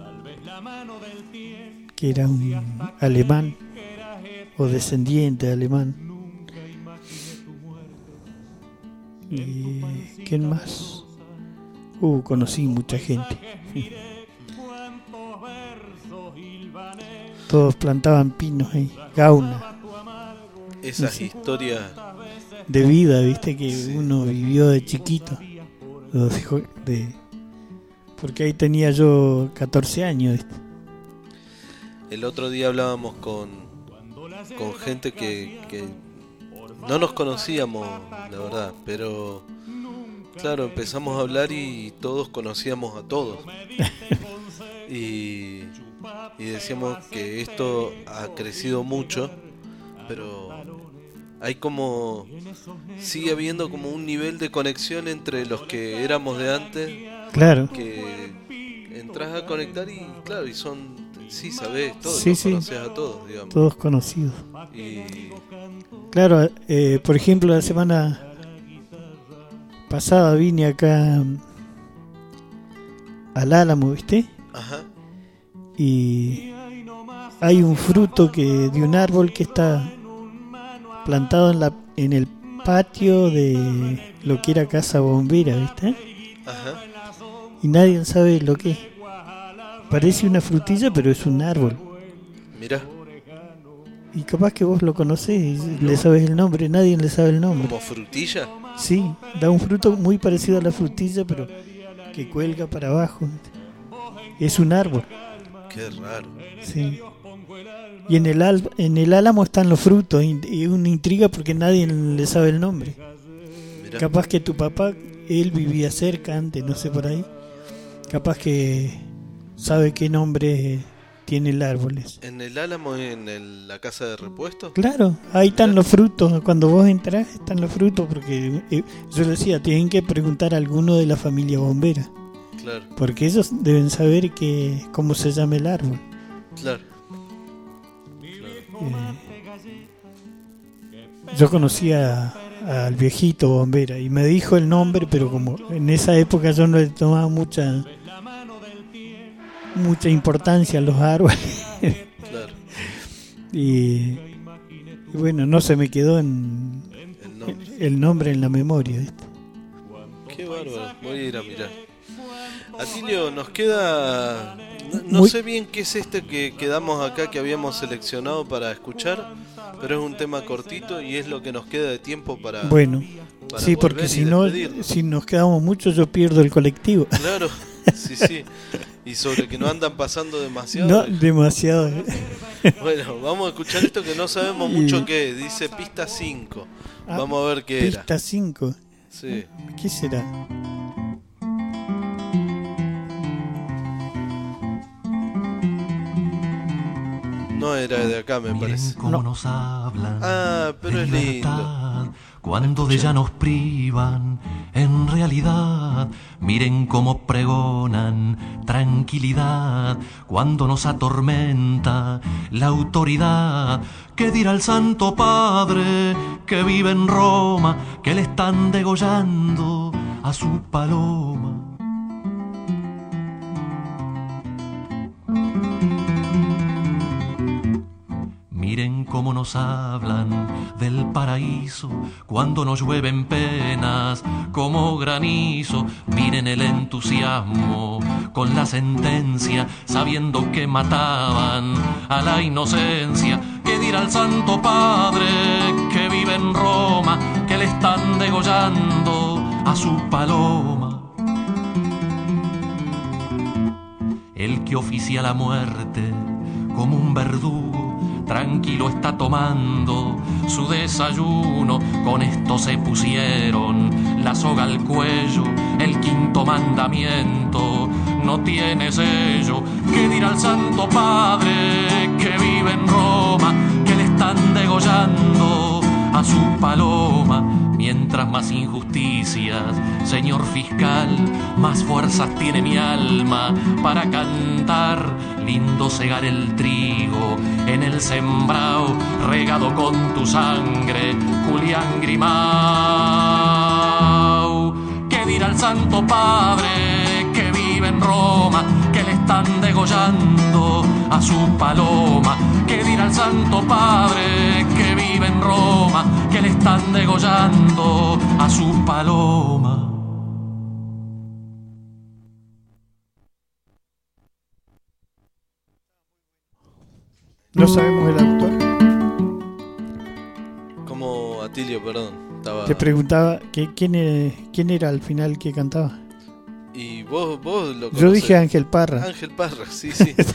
Speaker 4: que era un alemán o descendiente de alemán. ¿Y quién más? Conocí mucha gente. Todos plantaban pinos ahí, gauna.
Speaker 5: Esas historias
Speaker 4: de vida, viste, que uno vivió de chiquito. Porque ahí tenía yo 14 años, ¿viste?
Speaker 5: El otro día hablábamos con gente que no nos conocíamos, la verdad, pero claro, empezamos a hablar y todos conocíamos a todos. y decíamos que esto ha crecido mucho, pero hay como, sigue habiendo como un nivel de conexión entre los que éramos de antes.
Speaker 4: Claro.
Speaker 5: Que entras a conectar y claro, y son, sí, sabés, todos,
Speaker 4: sí,
Speaker 5: conoces a todos, digamos.
Speaker 4: Todos conocidos.
Speaker 5: Y
Speaker 4: claro, por ejemplo, la semana pasada vine acá al Álamo, ¿viste?
Speaker 5: Ajá.
Speaker 4: Y hay un fruto de un árbol que está plantado en el patio de lo que era Casa Bombera, ¿viste?
Speaker 5: Ajá.
Speaker 4: Y nadie sabe lo que es. Parece una frutilla, pero es un árbol.
Speaker 5: Mirá.
Speaker 4: Y capaz que vos lo conocés y le sabes el nombre. Nadie le sabe el nombre.
Speaker 5: ¿Como frutilla?
Speaker 4: Sí, da un fruto muy parecido a la frutilla, pero que cuelga para abajo. Es un árbol.
Speaker 5: Qué raro.
Speaker 4: Sí. Y en el álamo están los frutos, y una intriga porque nadie le sabe el nombre.
Speaker 5: Mirá.
Speaker 4: Capaz que tu papá, él vivía cerca antes, no sé por ahí. Capaz que sabe qué nombre tiene el árbol ese.
Speaker 5: ¿En el álamo, en la casa de repuesto?
Speaker 4: Claro, ahí están los frutos. Cuando vos entras, están los frutos. Porque yo le decía, tienen que preguntar a alguno de la familia bombera.
Speaker 5: Claro.
Speaker 4: Porque ellos deben saber cómo se llama el árbol.
Speaker 5: Claro.
Speaker 4: Yo conocía al viejito bombera y me dijo el nombre, pero como en esa época yo no le tomaba mucha importancia a los árboles.
Speaker 5: Claro.
Speaker 4: y bueno, no se me quedó el nombre en la memoria, ¿viste?
Speaker 5: Qué bárbaro, voy a ir a mirar. Atilio, nos queda... No sé bien qué es este que quedamos acá, que habíamos seleccionado para escuchar, pero es un tema cortito y es lo que nos queda de tiempo para...
Speaker 4: Bueno, sí, porque si nos quedamos mucho yo pierdo el colectivo.
Speaker 5: Claro, sí. Y sobre que no andan pasando demasiado.
Speaker 4: No, demasiado.
Speaker 5: Bueno, vamos a escuchar esto que no sabemos mucho qué es. Dice pista 5. Vamos a ver qué era.
Speaker 4: Pista 5.
Speaker 5: Sí.
Speaker 4: ¿Qué será?
Speaker 5: No era de acá, me parece.
Speaker 8: Cómo nos hablan.
Speaker 5: Pero es lindo.
Speaker 8: Cuando de ella nos privan, en realidad, miren cómo pregonan tranquilidad. Cuando nos atormenta la autoridad, ¿qué dirá el Santo Padre que vive en Roma, que le están degollando a su paloma? Miren cómo nos hablan del paraíso cuando nos llueven penas como granizo. Miren el entusiasmo con la sentencia, sabiendo que mataban a la inocencia. ¿Qué dirá el Santo Padre que vive en Roma, que le están degollando a su paloma? El que oficia la muerte como un verdugo, tranquilo está tomando su desayuno. Con esto se pusieron la soga al cuello. El quinto mandamiento no tiene sello. ¿Qué dirá el Santo Padre que vive en Roma, que le están degollando a su paloma? Mientras más injusticias, señor fiscal, más fuerzas tiene mi alma para cantar. Lindo segar el trigo en el sembrado, regado con tu sangre, Julián Grimao. ¿Qué dirá el Santo Padre que vive en Roma, que le están degollando a su paloma? ¿Qué dirá el Santo Padre que vive en Roma, que le están degollando a su paloma?
Speaker 4: No sabemos el autor.
Speaker 5: Como Atilio, perdón.
Speaker 4: Te preguntaba quién era al final que cantaba.
Speaker 5: Y vos lo conocés.
Speaker 4: Yo dije Ángel Parra.
Speaker 5: Ángel Parra, sí.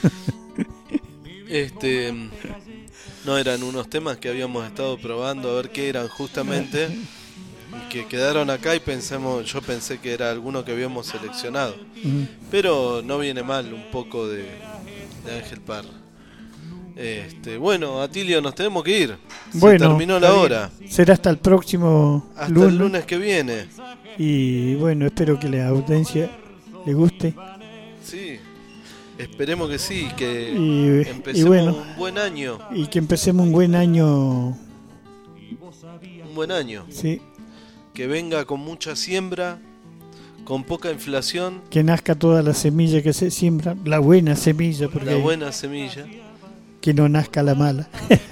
Speaker 5: No, eran unos temas que habíamos estado probando a ver qué eran justamente, que quedaron acá y yo pensé que era alguno que habíamos seleccionado. Pero no viene mal un poco de Ángel Parra. Bueno, Atilio, nos tenemos que ir. Se terminó la hora.
Speaker 4: Será hasta el próximo lunes.
Speaker 5: El lunes que viene.
Speaker 4: Y bueno, espero que la audiencia le guste.
Speaker 5: Sí, esperemos que sí, que empecemos un buen año.
Speaker 4: Y que empecemos un buen año.
Speaker 5: Un buen año.
Speaker 4: Sí.
Speaker 5: Que venga con mucha siembra, con poca inflación.
Speaker 4: Que nazca toda la semilla que se siembra, la buena semilla. Porque
Speaker 5: la buena semilla.
Speaker 4: Que no nazca la mala.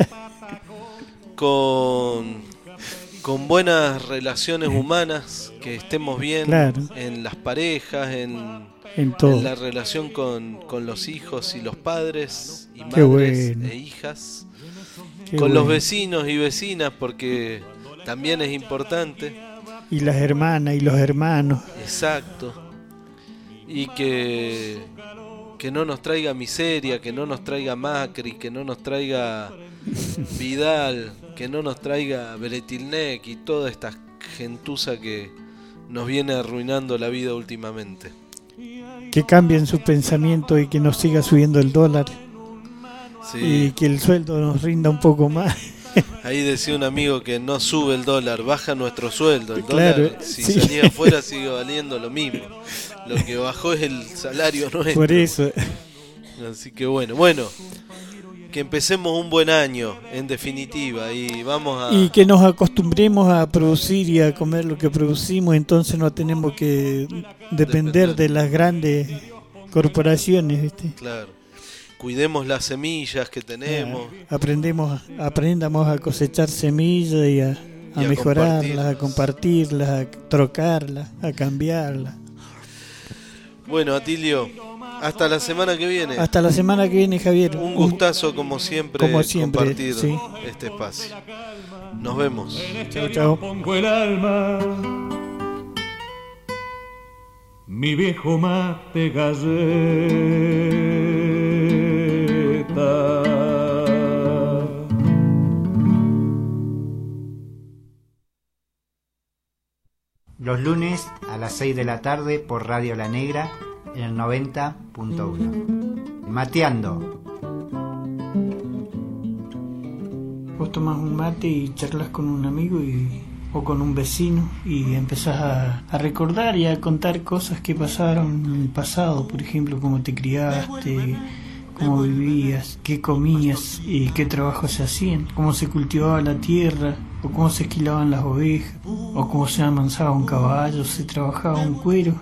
Speaker 5: Con buenas relaciones humanas, que estemos bien, claro, en las parejas, en
Speaker 4: todo.
Speaker 5: En la relación con los hijos y los padres y
Speaker 4: Qué
Speaker 5: madres
Speaker 4: bueno.
Speaker 5: E hijas.
Speaker 4: Qué
Speaker 5: con
Speaker 4: bueno.
Speaker 5: los vecinos y vecinas, porque también es importante.
Speaker 4: Y las hermanas y los hermanos.
Speaker 5: Exacto. Y que que no nos traiga miseria, que no nos traiga Macri, que no nos traiga Vidal, que no nos traiga Bretilnec y toda esta gentuza que nos viene arruinando la vida últimamente.
Speaker 4: Que cambien su pensamiento y que nos siga subiendo el dólar. Sí. Y que el sueldo nos rinda un poco más.
Speaker 5: Ahí decía un amigo que no sube el dólar, baja nuestro sueldo. El
Speaker 4: claro,
Speaker 5: dólar, si salía afuera, sigue valiendo lo mismo. Lo que bajó es el salario nuestro.
Speaker 4: Por eso.
Speaker 5: Así que bueno, que empecemos un buen año, en definitiva, y vamos a...
Speaker 4: Y que nos acostumbremos a producir y a comer lo que producimos, entonces no tenemos que depender de las grandes corporaciones, ¿viste?
Speaker 5: Claro. Cuidemos las semillas que tenemos.
Speaker 4: Aprendamos a cosechar semillas y a mejorarlas, a compartirlas, a trocarlas, a cambiarlas.
Speaker 5: Bueno, Atilio, hasta la semana que viene.
Speaker 4: Hasta la semana que viene, Javier.
Speaker 5: Un gustazo como siempre compartir este espacio. Nos vemos.
Speaker 4: Chao.
Speaker 6: Pongo el alma, mi viejo mate galleta.
Speaker 3: Los lunes a las 6 de la tarde por Radio La Negra en el 90.1. Mateando.
Speaker 4: Vos tomás un mate y charlas con un amigo o con un vecino y empezás a recordar y a contar cosas que pasaron en el pasado, por ejemplo, cómo te criaste, cómo vivías, qué comías y qué trabajos se hacían, cómo se cultivaba la tierra, o cómo se esquilaban las ovejas, o cómo se amansaba un caballo, se trabajaba un cuero.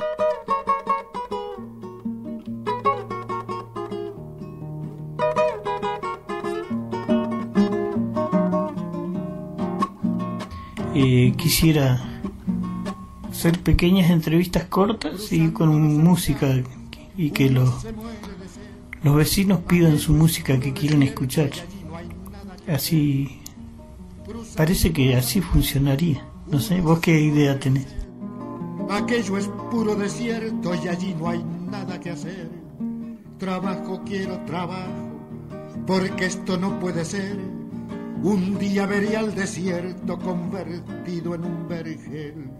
Speaker 4: Quisiera hacer pequeñas entrevistas cortas y con música y que los vecinos pidan su música que quieren escuchar. Así parece que así funcionaría. No sé, ¿vos qué idea tenés?
Speaker 7: Aquello es puro desierto y allí no hay nada que hacer. Trabajo, quiero trabajo, porque esto no puede ser. Un día veré al desierto convertido en un vergel.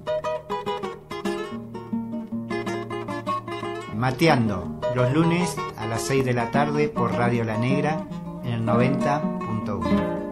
Speaker 3: Mateando, los lunes a las 6 de la tarde por Radio La Negra en el 90.1.